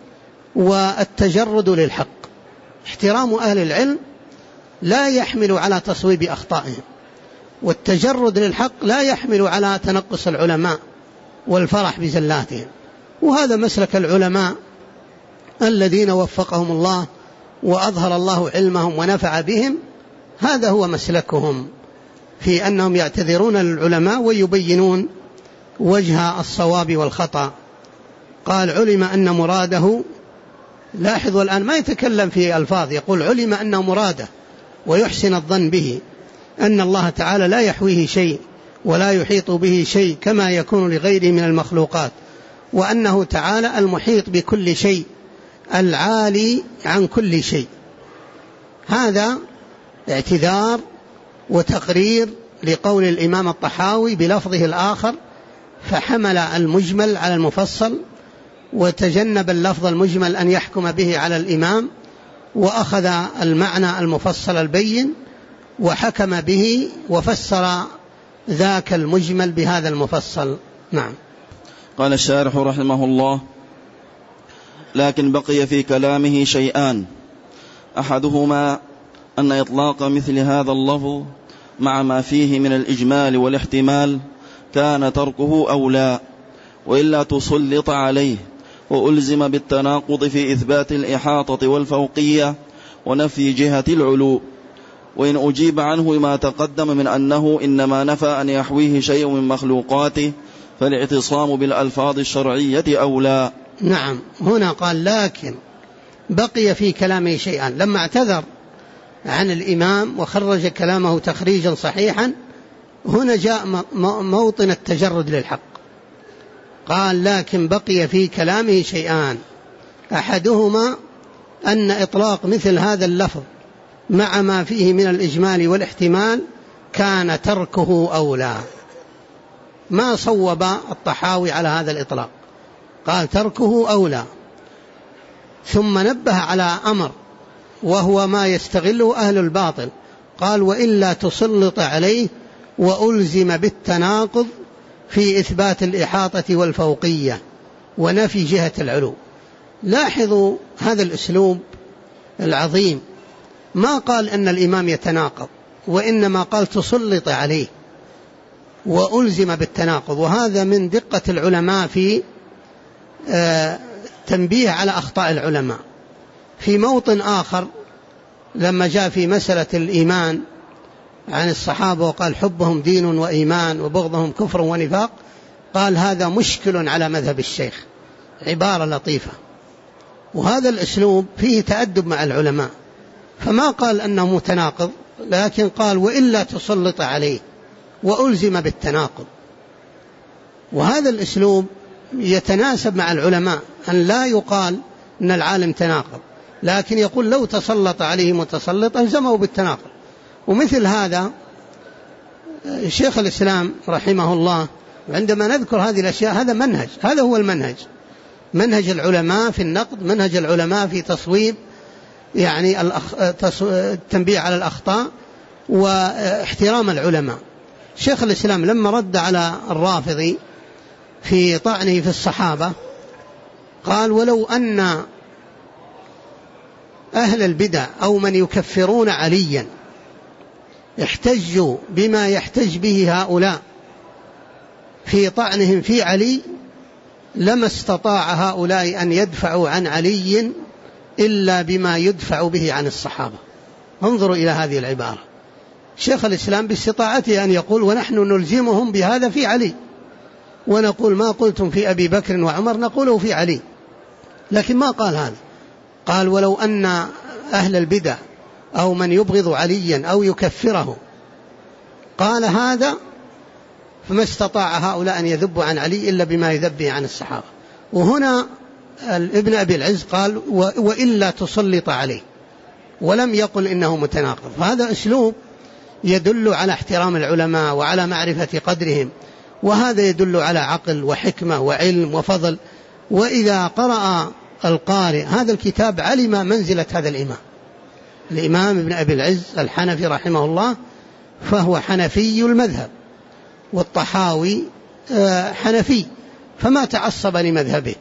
B: والتجرد للحق. احترام أهل العلم لا يحمل على تصويب أخطائهم، والتجرد للحق لا يحمل على تنقص العلماء والفرح بزلاتهم. وهذا مسلك العلماء الذين وفقهم الله وأظهر الله علمهم ونفع بهم، هذا هو مسلكهم في أنهم يعتذرون للعلماء ويبينون وجه الصواب والخطأ. قال علم أن مراده، لاحظوا الآن ما يتكلم في ألفاظ، يقول علم أن مراده ويحسن الظن به أن الله تعالى لا يحويه شيء ولا يحيط به شيء كما يكون لغيره من المخلوقات، وأنه تعالى المحيط بكل شيء العالي عن كل شيء. هذا اعتذار وتقرير لقول الإمام الطحاوي بلفظه الآخر، فحمل المجمل على المفصل وتجنب اللفظ المجمل أن يحكم به على الإمام، وأخذ المعنى المفصل البين وحكم به وفسر ذاك المجمل بهذا المفصل. نعم.
A: قال الشارح رحمه الله: لكن بقي في كلامه شيئان، أحدهما أن إطلاق مثل هذا اللفظ مع ما فيه من الإجمال والاحتمال كان تركه أولى، وإلا تسلط عليه وألزم بالتناقض في إثبات الإحاطة والفوقية ونفي جهة العلو. وإن أجيب عنه ما تقدم من أنه إنما نفى أن يحويه شيء من مخلوقاته فالاعتصام بالألفاظ الشرعية أولى.
B: نعم. هنا قال لكن بقي في كلامه شيئان، لما اعتذر عن الإمام وخرج كلامه تخريجا صحيحا، هنا جاء موطن التجرد للحق. قال لكن بقي في كلامه شيئان، أحدهما أن إطلاق مثل هذا اللفظ مع ما فيه من الإجمال والاحتمال كان تركه أولى. ما صوب الطحاوي على هذا الإطلاق، قال تركه أولى، ثم نبه على أمر وهو ما يستغله أهل الباطل، قال وإلا تسلط عليه وألزم بالتناقض في إثبات الإحاطة والفوقية ونفي جهة العلو. لاحظوا هذا الأسلوب العظيم، ما قال أن الإمام يتناقض، وإنما قال تسلط عليه وألزم بالتناقض. وهذا من دقة العلماء في تنبيه على أخطاء العلماء. في موطن آخر لما جاء في مسألة الإيمان عن الصحابة وقال حبهم دين وإيمان وبغضهم كفر ونفاق، قال هذا مشكل على مذهب الشيخ، عبارة لطيفة. وهذا الأسلوب فيه تأدب مع العلماء، فما قال أنه متناقض، لكن قال وإلا تسلط عليه وألزم بالتناقض. وهذا الأسلوب يتناسب مع العلماء، أن لا يقال أن العالم تناقض، لكن يقول لو تسلط عليه متسلط ألزمه بالتناقض. ومثل هذا شيخ الإسلام رحمه الله عندما نذكر هذه الأشياء هذا منهج، هذا هو المنهج، منهج العلماء في النقد، منهج العلماء في تصويب يعني التنبيه على الأخطاء واحترام العلماء. شيخ الإسلام لما رد على الرافضي في طعنه في الصحابة قال: ولو أن أهل البدع أو من يكفرون عليا احتجوا بما يحتج به هؤلاء في طعنهم في علي لما استطاع هؤلاء أن يدفعوا عن علي إلا بما يدفع به عن الصحابة. انظروا إلى هذه العبارة. شيخ الإسلام باستطاعته أن يقول: ونحن نلزمهم بهذا في علي، ونقول ما قلتم في أبي بكر وعمر نقوله في علي، لكن ما قال هذا. قال: ولو أن أهل البدع أو من يبغض عليا أو يكفره قال هذا فما استطاع هؤلاء أن يذبوا عن علي إلا بما يذبه عن الصحابة. وهنا ابن أبي العز قال: وإلا تسلط عليه، ولم يقل إنه متناقض. فهذا أسلوب يدل على احترام العلماء وعلى معرفة قدرهم، وهذا يدل على عقل وحكمة وعلم وفضل. وإذا قرأ القارئ هذا الكتاب علم منزلة هذا الإمام ابن أبي العز الحنفي رحمه الله، فهو حنفي المذهب، والطحاوي حنفي، فما تعصب لمذهبه،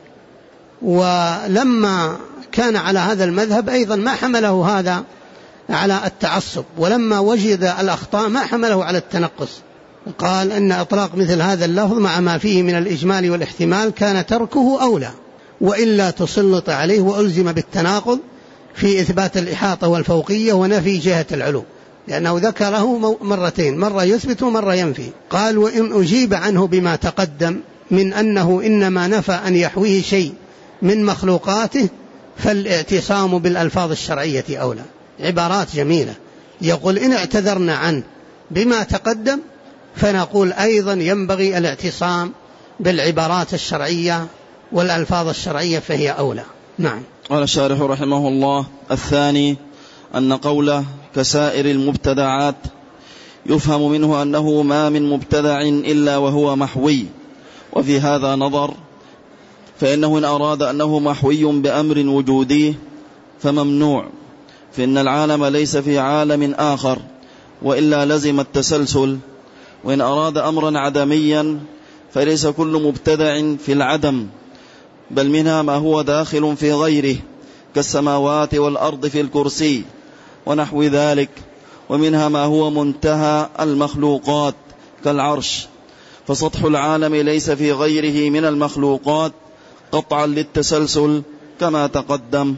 B: ولما كان على هذا المذهب أيضا ما حمله هذا على التعصب، ولما وجد الأخطاء ما حمله على التنقص. قال أن إطلاق مثل هذا اللفظ مع ما فيه من الإجمال والاحتمال كان تركه أولى، وإلا تسلط عليه وألزم بالتناقض في إثبات الإحاطة والفوقية ونفي جهة العلو، لأنه ذكره مرتين، مرة يثبت ومرة ينفي. قال: وإن أجيب عنه بما تقدم من أنه إنما نفى أن يحويه شيء من مخلوقاته فالاعتصام بالألفاظ الشرعية أولى. عبارات جميلة. يقول: إن اعتذرنا عنه بما تقدم فنقول أيضا ينبغي الاعتصام بالعبارات الشرعية والألفاظ الشرعية فهي أولى. نعم.
A: قال الشارح رحمه الله: الثاني أن قوله كسائر المبتدعات يفهم منه أنه ما من مبتدع إلا وهو محوي، وفي هذا نظر، فإنه إن أراد أنه محوي بأمر وجودي فممنوع، فإن العالم ليس في عالم آخر وإلا لزم التسلسل. وإن أراد أمرا عدميا فليس كل مبتدع في العدم، بل منها ما هو داخل في غيره كالسماوات والأرض في الكرسي ونحو ذلك، ومنها ما هو منتهى المخلوقات كالعرش، فسطح العالم ليس في غيره من المخلوقات قطعا للتسلسل كما تقدم.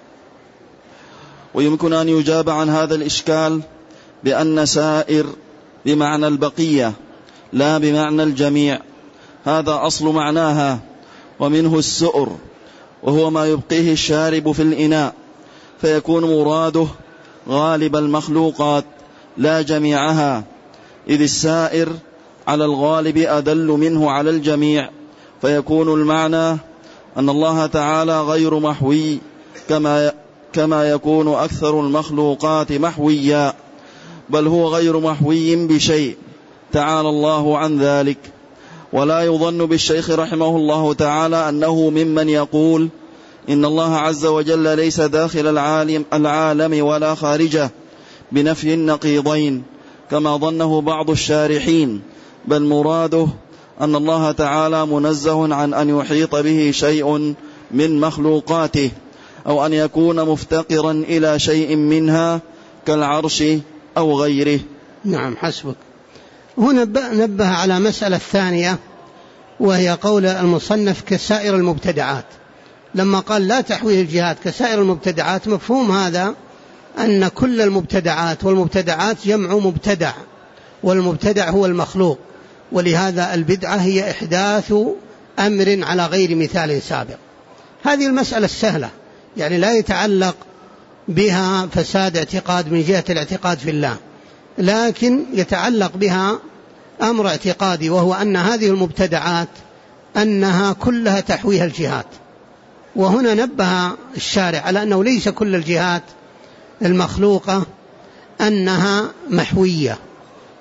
A: ويمكن أن يجاب عن هذا الإشكال بأن سائر بمعنى البقية لا بمعنى الجميع، هذا أصل معناها، ومنه السؤر، وهو ما يبقيه الشارب في الإناء، فيكون مراده غالب المخلوقات لا جميعها، إذ السائر على الغالب أدل منه على الجميع، فيكون المعنى أن الله تعالى غير محوي كما يكون أكثر المخلوقات محويا، بل هو غير محوي بشيء تعالى الله عن ذلك. ولا يظن بالشيخ رحمه الله تعالى أنه ممن يقول إن الله عز وجل ليس داخل العالم ولا خارجه بنفي النقيضين كما ظنه بعض الشارحين، بل مراده أن الله تعالى منزه عن أن يحيط به شيء من مخلوقاته، أو أن يكون مفتقرا إلى شيء منها كالعرش أو غيره.
B: نعم، حسبك. هنا نبه على مسألة ثانية، وهي قول المصنف كسائر المبتدعات. لما قال لا تحويه الجهات كسائر المبتدعات، مفهوم هذا أن كل المبتدعات، والمبتدعات جمع مبتدع، والمبتدع هو المخلوق، ولهذا البدعة هي إحداث أمر على غير مثال سابق. هذه المسألة السهلة، يعني لا يتعلق بها فساد اعتقاد من جهة الاعتقاد في الله، لكن يتعلق بها أمر اعتقادي، وهو أن هذه المبتدعات أنها كلها تحويها الجهات. وهنا نبه الشارع على أنه ليس كل الجهات المخلوقة أنها محوية،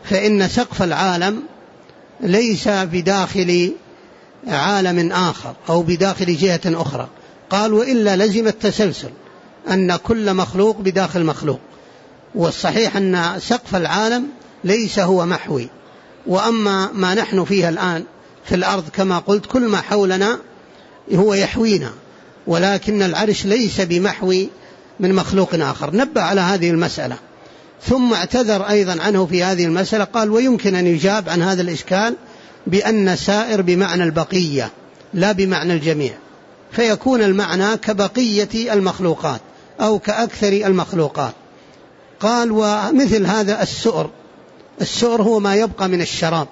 B: فإن سقف العالم ليس بداخل عالم آخر أو بداخل جهة أخرى. قال وإلا لزم التسلسل أن كل مخلوق بداخل مخلوق، والصحيح أن سقف العالم ليس هو محوي. وأما ما نحن فيها الآن في الأرض كما قلت كل ما حولنا هو يحوينا، ولكن العرش ليس بمحوي من مخلوق آخر. نبه على هذه المسألة، ثم اعتذر أيضا عنه في هذه المسألة. قال ويمكن أن يجاب عن هذا الإشكال بأن سائر بمعنى البقية لا بمعنى الجميع، فيكون المعنى كبقية المخلوقات أو كأكثر المخلوقات. قال ومثل هذا السؤر هو ما يبقى من الشراب،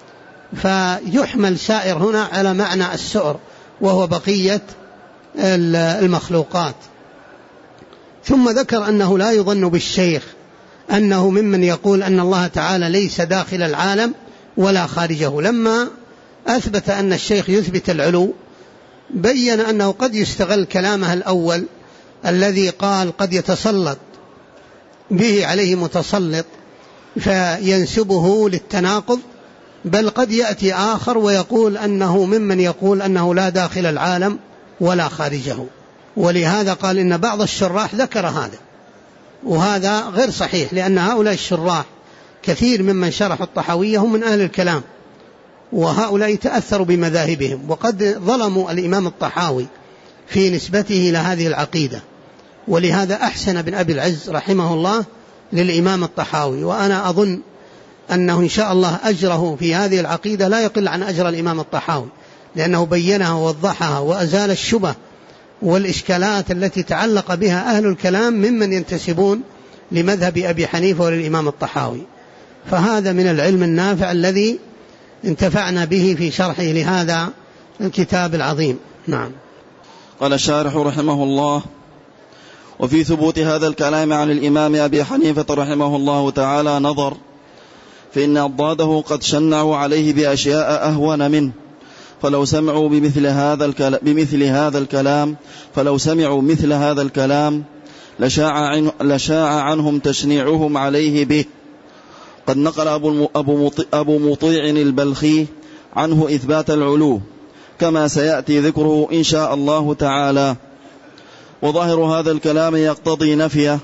B: فيحمل سائر هنا على معنى السؤر وهو بقية المخلوقات. ثم ذكر أنه لا يظن بالشيخ أنه ممن يقول أن الله تعالى ليس داخل العالم ولا خارجه. لما أثبت أن الشيخ يثبت العلو بين أنه قد يستغل كلامه الأول الذي قال قد يتسلط به عليه متسلط فينسبه للتناقض، بل قد يأتي آخر ويقول أنه ممن يقول أنه لا داخل العالم ولا خارجه. ولهذا قال إن بعض الشراح ذكر هذا، وهذا غير صحيح، لأن هؤلاء الشراح كثير ممن شرحوا الطحاوية هم من أهل الكلام، وهؤلاء تأثروا بمذاهبهم، وقد ظلموا الإمام الطحاوي في نسبته إلى هذه العقيدة. ولهذا أحسن ابن أبي العز رحمه الله للإمام الطحاوي، وأنا أظن أنه إن شاء الله أجره في هذه العقيدة لا يقل عن أجر الإمام الطحاوي، لأنه بينها ووضحها وأزال الشبه والإشكالات التي تعلق بها أهل الكلام ممن ينتسبون لمذهب أبي حنيفة وللإمام الطحاوي. فهذا من العلم النافع الذي انتفعنا به في شرحه لهذا الكتاب العظيم. نعم.
A: قال الشارح رحمه الله: وفي ثبوت هذا الكلام عن الإمام أبي حنيفة رحمه الله تعالى نظر، فإن أضاده قد شنعوا عليه بأشياء أهون منه، فلو سمعوا بمثل هذا الكلام لشاع عنهم تشنيعهم عليه به. قد نقل أبو مطيع البلخي عنه إثبات العلو كما سيأتي ذكره إن شاء الله تعالى. وظاهر هذا الكلام يقتضي نفيه،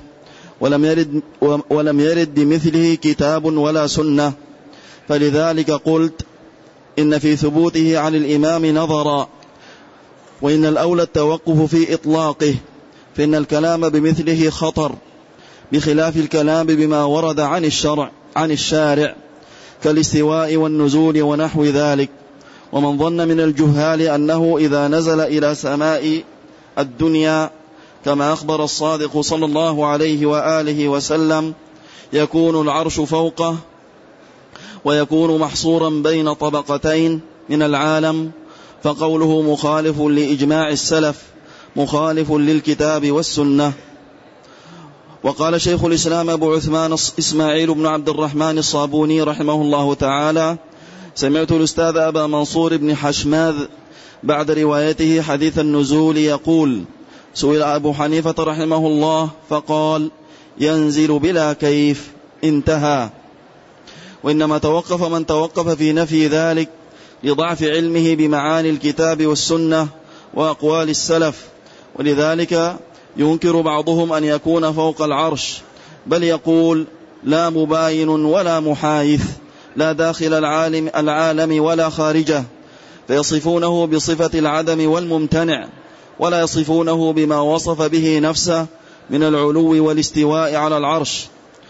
A: ولم يرد بمثله كتاب ولا سنة، فلذلك قلت إن في ثبوته عن الإمام نظرا، وإن الأولى التوقف في إطلاقه، فإن الكلام بمثله خطر، بخلاف الكلام بما ورد عن الشارع كالاستواء والنزول ونحو ذلك. ومن ظن من الجهال أنه إذا نزل إلى سماء الدنيا كما أخبر الصادق صلى الله عليه وآله وسلم يكون العرش فوقه ويكون محصورا بين طبقتين من العالم، فقوله مخالف لإجماع السلف مخالف للكتاب والسنة. وقال شيخ الإسلام أبو عثمان إسماعيل بن عبد الرحمن الصابوني رحمه الله تعالى: سمعت الأستاذ أبا منصور بن حشماذ بعد روايته حديث النزول يقول: سئل أبو حنيفة رحمه الله فقال: ينزل بلا كيف، انتهى. وإنما توقف من توقف في نفي ذلك لضعف علمه بمعاني الكتاب والسنة وأقوال السلف، ولذلك ينكر بعضهم أن يكون فوق العرش، بل يقول: لا مباين ولا محايث، لا داخل العالم ولا خارجه، فيصفونه بصفة العدم والممتنع، ولا يصفونه بما وصف به نفسه من العلو والاستواء على العرش.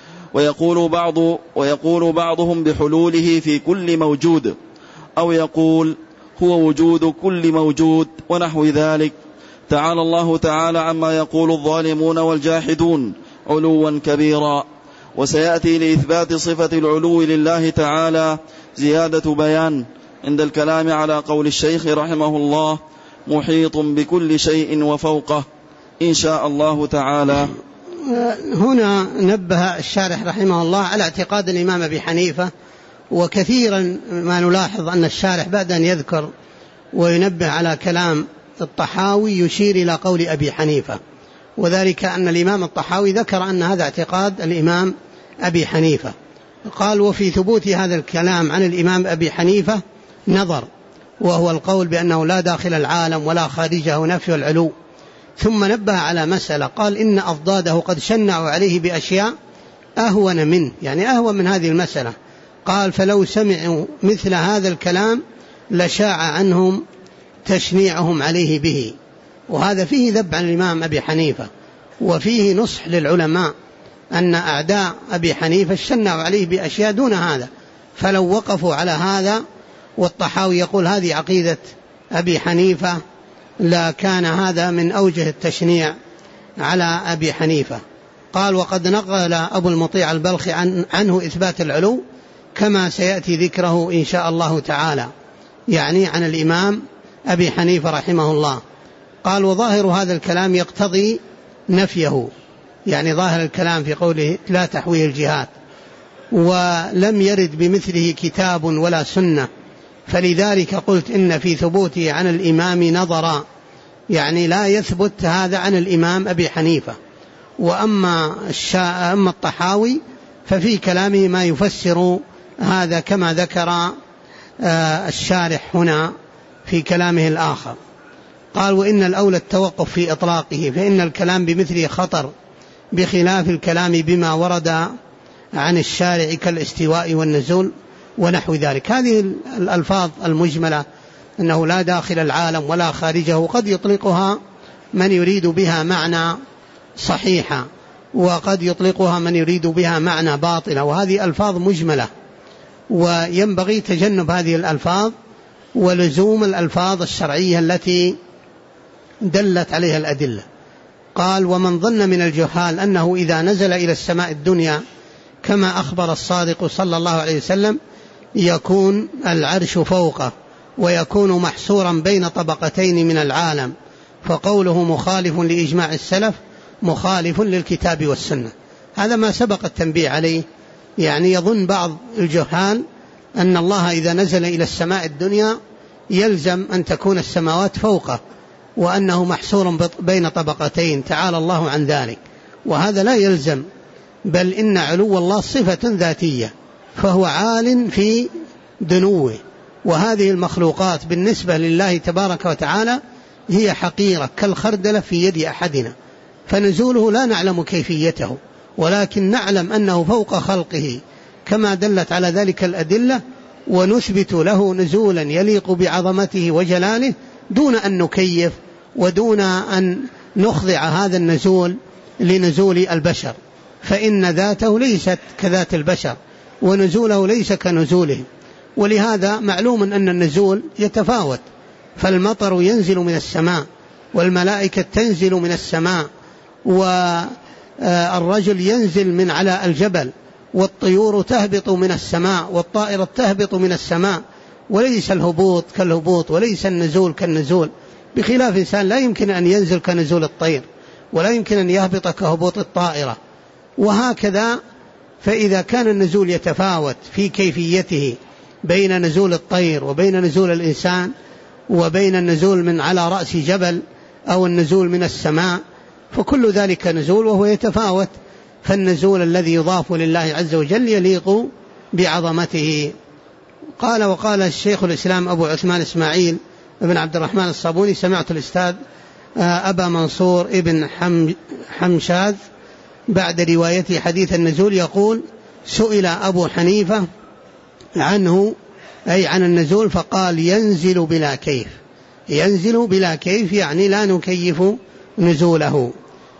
A: ويقول بعضهم بحلوله في كل موجود، أو يقول هو وجود كل موجود ونحو ذلك. تعالى الله تعالى عما يقول الظالمون والجاحدون علوا كبيرا. وسيأتي لإثبات صفة العلو لله تعالى زيادة بيان عند الكلام على قول الشيخ رحمه الله: محيط بكل شيء وفوقه، إن شاء الله تعالى.
B: هنا نبه الشارح رحمه الله على اعتقاد الإمام أبي حنيفة، وكثيرا ما نلاحظ أن الشارح بعد أن يذكر وينبه على كلام الطحاوي يشير إلى قول أبي حنيفة، وذلك أن الإمام الطحاوي ذكر أن هذا اعتقاد الإمام أبي حنيفة، قال وفي ثبوت هذا الكلام عن الإمام أبي حنيفة نظر، وهو القول بأنه لا داخل العالم ولا خارجه، نفي العلو. ثم نبه على مسألة، قال إن أضداده قد شنعوا عليه بأشياء أهون منه، يعني أهون من هذه المسألة. قال فلو سمعوا مثل هذا الكلام لشاع عنهم تشنيعهم عليه به. وهذا فيه ذب عن الإمام أبي حنيفة، وفيه نصح للعلماء أن أعداء أبي حنيفة شنعوا عليه بأشياء دون هذا، فلو وقفوا على هذا، والطحاوي يقول هذه عقيدة أبي حنيفة، لا كان هذا من أوجه التشنيع على أبي حنيفة. قال وقد نقل أبو المطيع البلخي عنه إثبات العلو كما سيأتي ذكره إن شاء الله تعالى، يعني عن الإمام أبي حنيفة رحمه الله. قال وظاهر هذا الكلام يقتضي نفيه، يعني ظاهر الكلام في قوله لا تحويه الجهات، ولم يرد بمثله كتاب ولا سنة، فلذلك قلت إن في ثبوته عن الإمام نظرا، يعني لا يثبت هذا عن الإمام أبي حنيفة. وأما الطحاوي ففي كلامه ما يفسر هذا كما ذكر الشارح هنا في كلامه الآخر. قال وإن الأولى التوقف في إطلاقه، فإن الكلام بمثله خطر، بخلاف الكلام بما ورد عن الشارع كالاستواء والنزول ونحو ذلك. هذه الألفاظ المجملة أنه لا داخل العالم ولا خارجه قد يطلقها من يريد بها معنى صحيحة، وقد يطلقها من يريد بها معنى باطلة، وهذه ألفاظ مجملة، وينبغي تجنب هذه الألفاظ ولزوم الألفاظ الشرعية التي دلت عليها الأدلة. قال ومن ظن من الجهال أنه إذا نزل إلى السماء الدنيا كما أخبر الصادق صلى الله عليه وسلم يكون العرش فوقه ويكون محصورا بين طبقتين من العالم، فقوله مخالف لإجماع السلف مخالف للكتاب والسنة. هذا ما سبق التنبيه عليه، يعني يظن بعض الجهال أن الله إذا نزل إلى السماء الدنيا يلزم أن تكون السماوات فوقه، وأنه محصور بين طبقتين، تعالى الله عن ذلك. وهذا لا يلزم، بل إن علو الله صفة ذاتية، فهو عال في دنوه، وهذه المخلوقات بالنسبة لله تبارك وتعالى هي حقيرة كالخردلة في يد أحدنا، فنزوله لا نعلم كيفيته، ولكن نعلم أنه فوق خلقه كما دلت على ذلك الأدلة، ونثبت له نزولا يليق بعظمته وجلاله دون أن نكيف ودون أن نخضع هذا النزول لنزول البشر، فإن ذاته ليست كذات البشر ونزوله ليس كنزولهم. ولهذا معلوم أن النزول يتفاوت، فالمطر ينزل من السماء، والملائكة تنزل من السماء، والرجل ينزل من على الجبل، والطيور تهبط من السماء، والطائرة تهبط من السماء، وليس الهبوط كالهبوط وليس النزول كالنزول، بخلاف إنسان لا يمكن أن ينزل كنزول الطير، ولا يمكن أن يهبط كهبوط الطائرة، وهكذا. فإذا كان النزول يتفاوت في كيفيته بين نزول الطير وبين نزول الإنسان وبين النزول من على رأس جبل أو النزول من السماء، فكل ذلك نزول وهو يتفاوت، فالنزول الذي يضاف لله عز وجل يليق بعظمته. قال وقال الشيخ الإسلام أبو عثمان إسماعيل ابن عبد الرحمن الصابوني سمعت الأستاذ أبا منصور ابن حمشاذ بعد روايته حديث النزول يقول سئل أبو حنيفة عنه أي عن النزول فقال ينزل بلا كيف، ينزل بلا كيف يعني لا نكيف نزوله.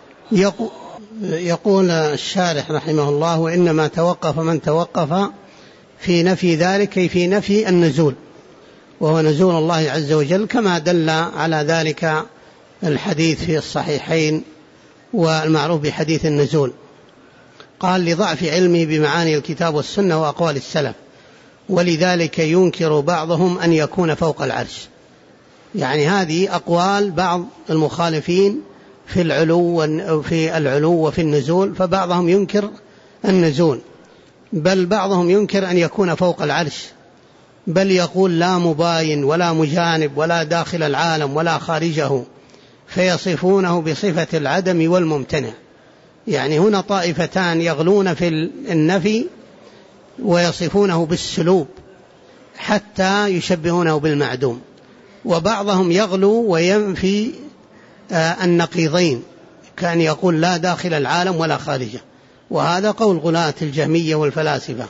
B: يقول الشارح رحمه الله وإنما توقف من توقف في نفي ذلك في نفي النزول، وهو نزول الله عز وجل كما دل على ذلك الحديث في الصحيحين والمعروف بحديث النزول. قال لضعف علمه بمعاني الكتاب والسنة وأقوال السلف، ولذلك ينكر بعضهم أن يكون فوق العرش. يعني هذه أقوال بعض المخالفين في العلو وفي النزول، فبعضهم ينكر النزول، بل بعضهم ينكر أن يكون فوق العرش، بل يقول لا مباين ولا مجانب ولا داخل العالم ولا خارجه، فيصفونه بصفة العدم والممتنع. يعني هنا طائفتان يغلون في النفي ويصفونه بالسلوب حتى يشبهونه بالمعدوم، وبعضهم يغلو وينفي النقيضين كأن يقول لا داخل العالم ولا خارجه، وهذا قول غلاة الجهمية والفلاسفة.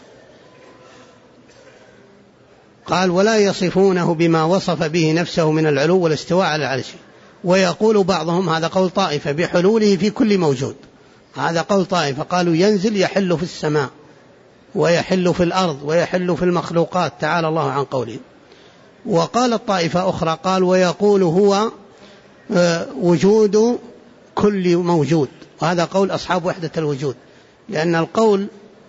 B: قال ولا يصفونه بما وصف به نفسه من العلو والاستواء على العرش، ويقول بعضهم، هذا قول طائفة، بحلوله في كل موجود، هذا قول طائفة، قالوا ينزل يحل في السماء ويحل في الأرض ويحل في المخلوقات تعالى الله عن قوله. وقال الطائفة أخرى قال ويقول هو وجود كل موجود، وهذا قول أصحاب وحدة الوجود، لأن القول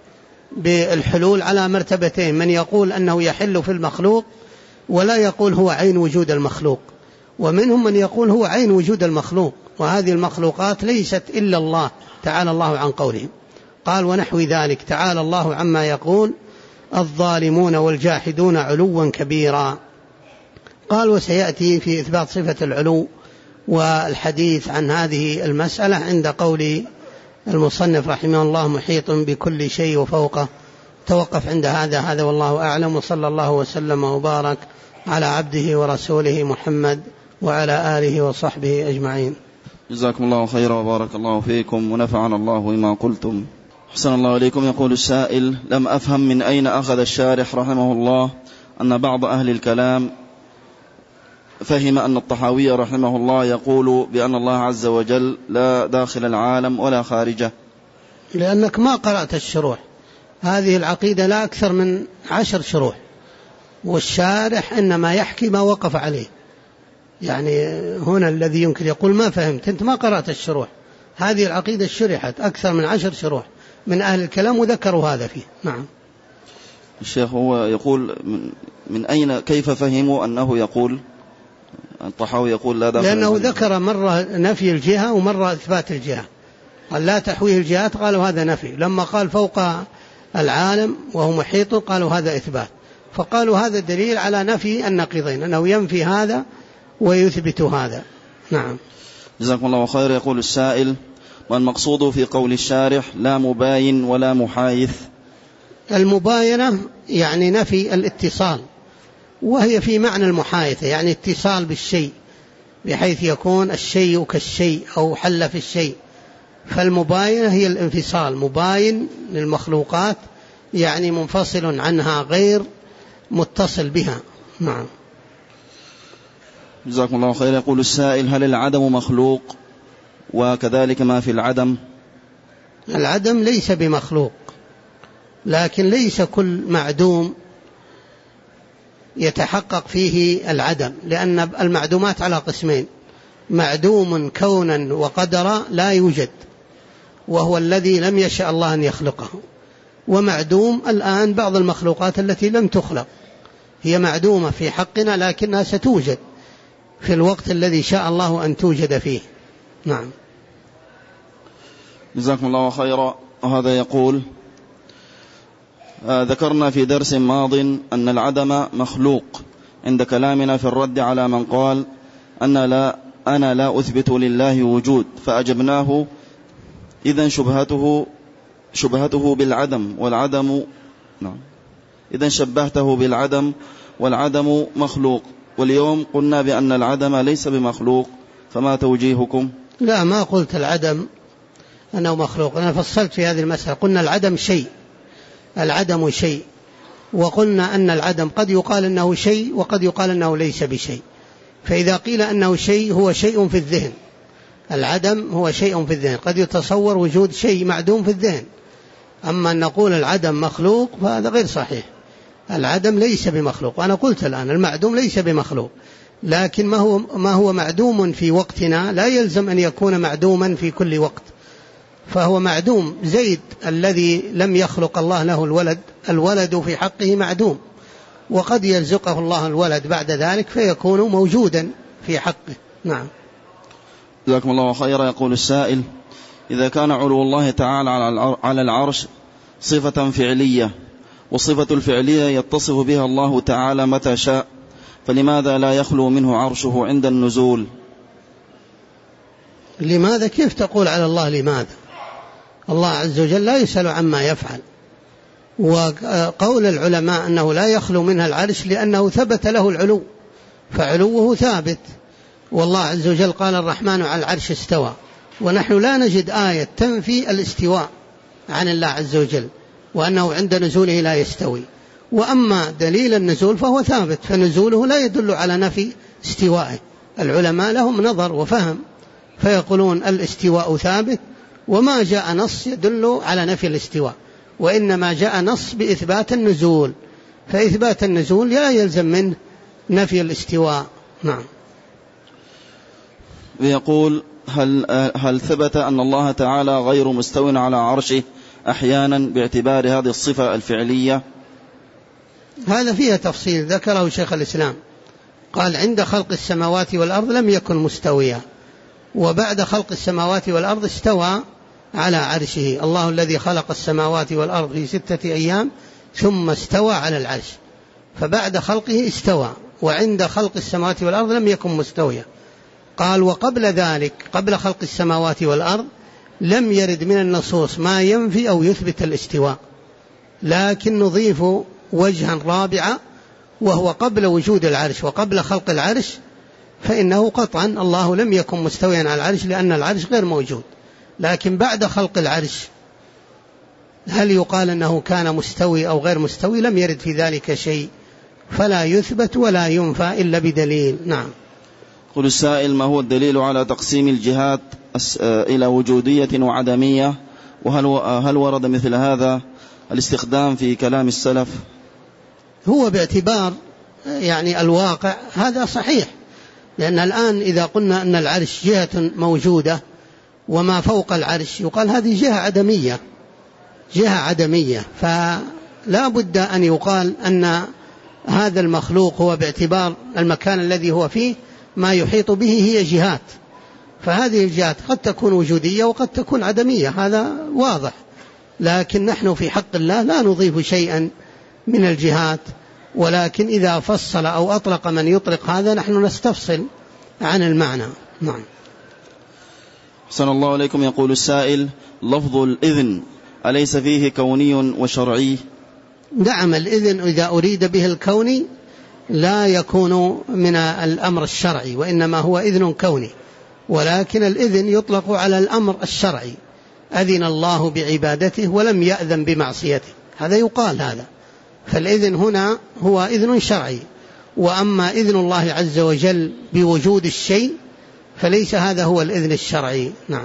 B: بالحلول على مرتبتين، من يقول أنه يحل في المخلوق ولا يقول هو عين وجود المخلوق، ومنهم من يقول هو عين وجود المخلوق، وهذه المخلوقات ليست إلا الله تعالى الله عن قوله. قال ونحو ذلك تعالى الله عما يقول الظالمون والجاحدون علوا كبيرا. قال وسيأتي في إثبات صفة العلو والحديث عن هذه المسألة عند قول المصنف رحمه الله محيط بكل شيء وفوقه. توقف عند هذا والله أعلم، وصلى الله وسلم وبارك على عبده ورسوله محمد وعلى آله وصحبه أجمعين.
A: جزاكم الله خيرا وبارك الله فيكم ونفعنا الله بما قلتم. حسن الله إليكم. يقول السائل: لم أفهم من أين أخذ الشارح رحمه الله أن بعض أهل الكلام فهم أن الطحاوي رحمه الله يقول بأن الله عز وجل لا داخل العالم ولا خارجه.
B: لأنك ما قرأت الشروح، هذه العقيدة لا أكثر من 10 شروح، والشارح إنما يحكي ما وقف عليه. يعني هنا الذي يمكن يقول ما فهمت، أنت ما قرأت الشروح. هذه العقيدة شرحت أكثر من 10 شروح من أهل الكلام وذكروا هذا فيه. نعم.
A: الشيخ هو يقول من أين كيف فهموا أنه يقول الطحاوي يقول لا داخل؟
B: لأنه ذكر مرة نفي الجهة ومرة إثبات الجهة، قال لا تحويه الجهات، قالوا هذا نفي. لما قال فوق العالم وهو محيط قالوا هذا إثبات، فقالوا هذا دليل على نفي النقيضين، أنه ينفي هذا ويثبت هذا. نعم.
A: جزاكم الله خير. يقول السائل: ما المقصود في قول الشارح لا مباين ولا محايث؟
B: المباينة يعني نفي الاتصال، وهي في معنى المحايثة، يعني اتصال بالشيء بحيث يكون الشيء كالشيء أو حل في الشيء. فالمباينة هي الانفصال، مباين للمخلوقات يعني منفصل عنها غير متصل بها. نعم.
A: جزاكم الله خير. يقول السائل: هل العدم مخلوق؟ وكذلك ما في العدم.
B: العدم ليس بمخلوق، لكن ليس كل معدوم يتحقق فيه العدم، لأن المعدومات على قسمين: معدوم كونا وقدرا لا يوجد وهو الذي لم يشاء الله أن يخلقه، ومعدوم الآن بعض المخلوقات التي لم تخلق هي معدومة في حقنا لكنها ستوجد في الوقت الذي شاء الله أن توجد فيه. نعم.
A: جزاكم الله خيرا. وهذا يقول: ذكرنا في درس ماض أن العدم مخلوق عند كلامنا في الرد على من قال أنا لا أثبت لله وجود، فأجبناه: إذن شبهته بالعدم والعدم إذن شبهته بالعدم والعدم مخلوق، واليوم قلنا بأن العدم ليس بمخلوق، فما توجيهكم؟
B: لا، ما قلت العدم أنه مخلوق، أنا فصلت في هذه المسألة، قلنا العدم شيء، العدم شيء، وقلنا أن العدم قد يقال أنه شيء وقد يقال أنه ليس بشيء. فإذا قيل أنه شيء هو شيء في الذهن، العدم هو شيء في الذهن، قد يتصور وجود شيء معدوم في الذهن. أما أن نقول العدم مخلوق فهذا غير صحيح، العدم ليس بمخلوق. وأنا قلت الآن المعدوم ليس بمخلوق، لكن ما هو معدوم في وقتنا لا يلزم أن يكون معدوما في كل وقت، فهو معدوم. زيد الذي لم يخلق الله له الولد في حقه معدوم، وقد يرزقه الله الولد بعد ذلك فيكون موجودا في حقه. نعم.
A: جزاكم الله خيرا. يقول السائل: إذا كان علو الله تعالى على العرش صفة فعلية، والصفة الفعلية يتصف بها الله تعالى متى شاء، فلماذا لا يخلو منه عرشه عند النزول؟
B: لماذا؟ كيف تقول على الله لماذا؟ الله عز وجل لا يسأل عما يفعل، وقول العلماء أنه لا يخلو منها العرش لأنه ثبت له العلو، فعلوه ثابت، والله عز وجل قال الرحمن على العرش استوى، ونحن لا نجد آية تنفي الاستواء عن الله عز وجل وأنه عند نزوله لا يستوي. وأما دليل النزول فهو ثابت، فنزوله لا يدل على نفي استوائه. العلماء لهم نظر وفهم فيقولون الاستواء ثابت، وما جاء نص يدل على نفي الاستواء، وإنما جاء نص بإثبات النزول، فإثبات النزول لا يلزم منه نفي الاستواء. نعم.
A: ويقول هل ثبت أن الله تعالى غير مستو على عرشه أحيانا باعتبار هذه الصفة الفعلية؟
B: هذا فيها تفصيل ذكره شيخ الإسلام، قال عند خلق السماوات والأرض لم يكن مستويا، وبعد خلق السماوات والأرض استوى على عرشه. الله الذي خلق السماوات والأرض في 6 أيام ثم استوى على العرش، فبعد خلقه استوى، وعند خلق السماوات والأرض لم يكن مستويا. قال وقبل ذلك قبل خلق السماوات والأرض لم يرد من النصوص ما ينفي أو يثبت الاستواء، لكن نضيف وجها رابعا وهو قبل وجود العرش وقبل خلق العرش، فإنه قطعا الله لم يكن مستويا على العرش لأن العرش غير موجود. لكن بعد خلق العرش هل يقال أنه كان مستوي أو غير مستوي؟ لم يرد في ذلك شيء، فلا يثبت ولا ينفى إلا بدليل. نعم.
A: قل السائل ما هو الدليل على تقسيم الجهات إلى وجودية وعدمية، وهل ورد مثل هذا الاستخدام في كلام السلف؟
B: هو باعتبار يعني الواقع هذا صحيح، لأن الآن إذا قلنا أن العرش جهة موجودة وما فوق العرش يقال هذه جهة عدمية، فلا بد أن يقال أن هذا المخلوق هو باعتبار المكان الذي هو فيه ما يحيط به هي جهات، فهذه الجهات قد تكون وجودية وقد تكون عدمية، هذا واضح. لكن نحن في حق الله لا نضيف شيئا من الجهات، ولكن إذا فصل أو أطلق من يطلق هذا نحن نستفصل عن المعنى. نعم.
A: أحسن الله عليكم. يقول السائل لفظ الإذن أليس فيه كوني وشرعي؟
B: نعم، الإذن إذا أريد به الكوني لا يكون من الأمر الشرعي، وإنما هو إذن كوني، ولكن الإذن يطلق على الأمر الشرعي، أذن الله بعبادته ولم يأذن بمعصيته، هذا يقال هذا، فالإذن هنا هو إذن شرعي. وأما إذن الله عز وجل بوجود الشيء فليس هذا هو الإذن الشرعي. نعم.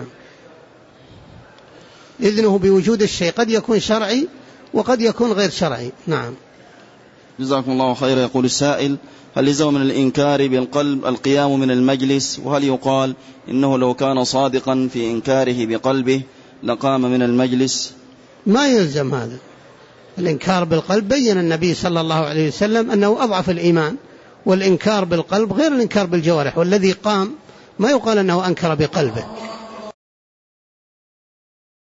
B: إذنه بوجود الشيء قد يكون شرعي وقد يكون غير شرعي. نعم.
A: جزاكم الله خيرا. يقول السائل هل يلزم من الإنكار بالقلب القيام من المجلس، وهل يقال إنه لو كان صادقا في إنكاره بقلبه لقام من المجلس؟
B: ما يلزم هذا الإنكار بالقلب، بين النبي صلى الله عليه وسلم أنه أضعف الإيمان، والإنكار بالقلب غير الإنكار بالجوارح، والذي قام ما يقال أنه أنكر بقلبه.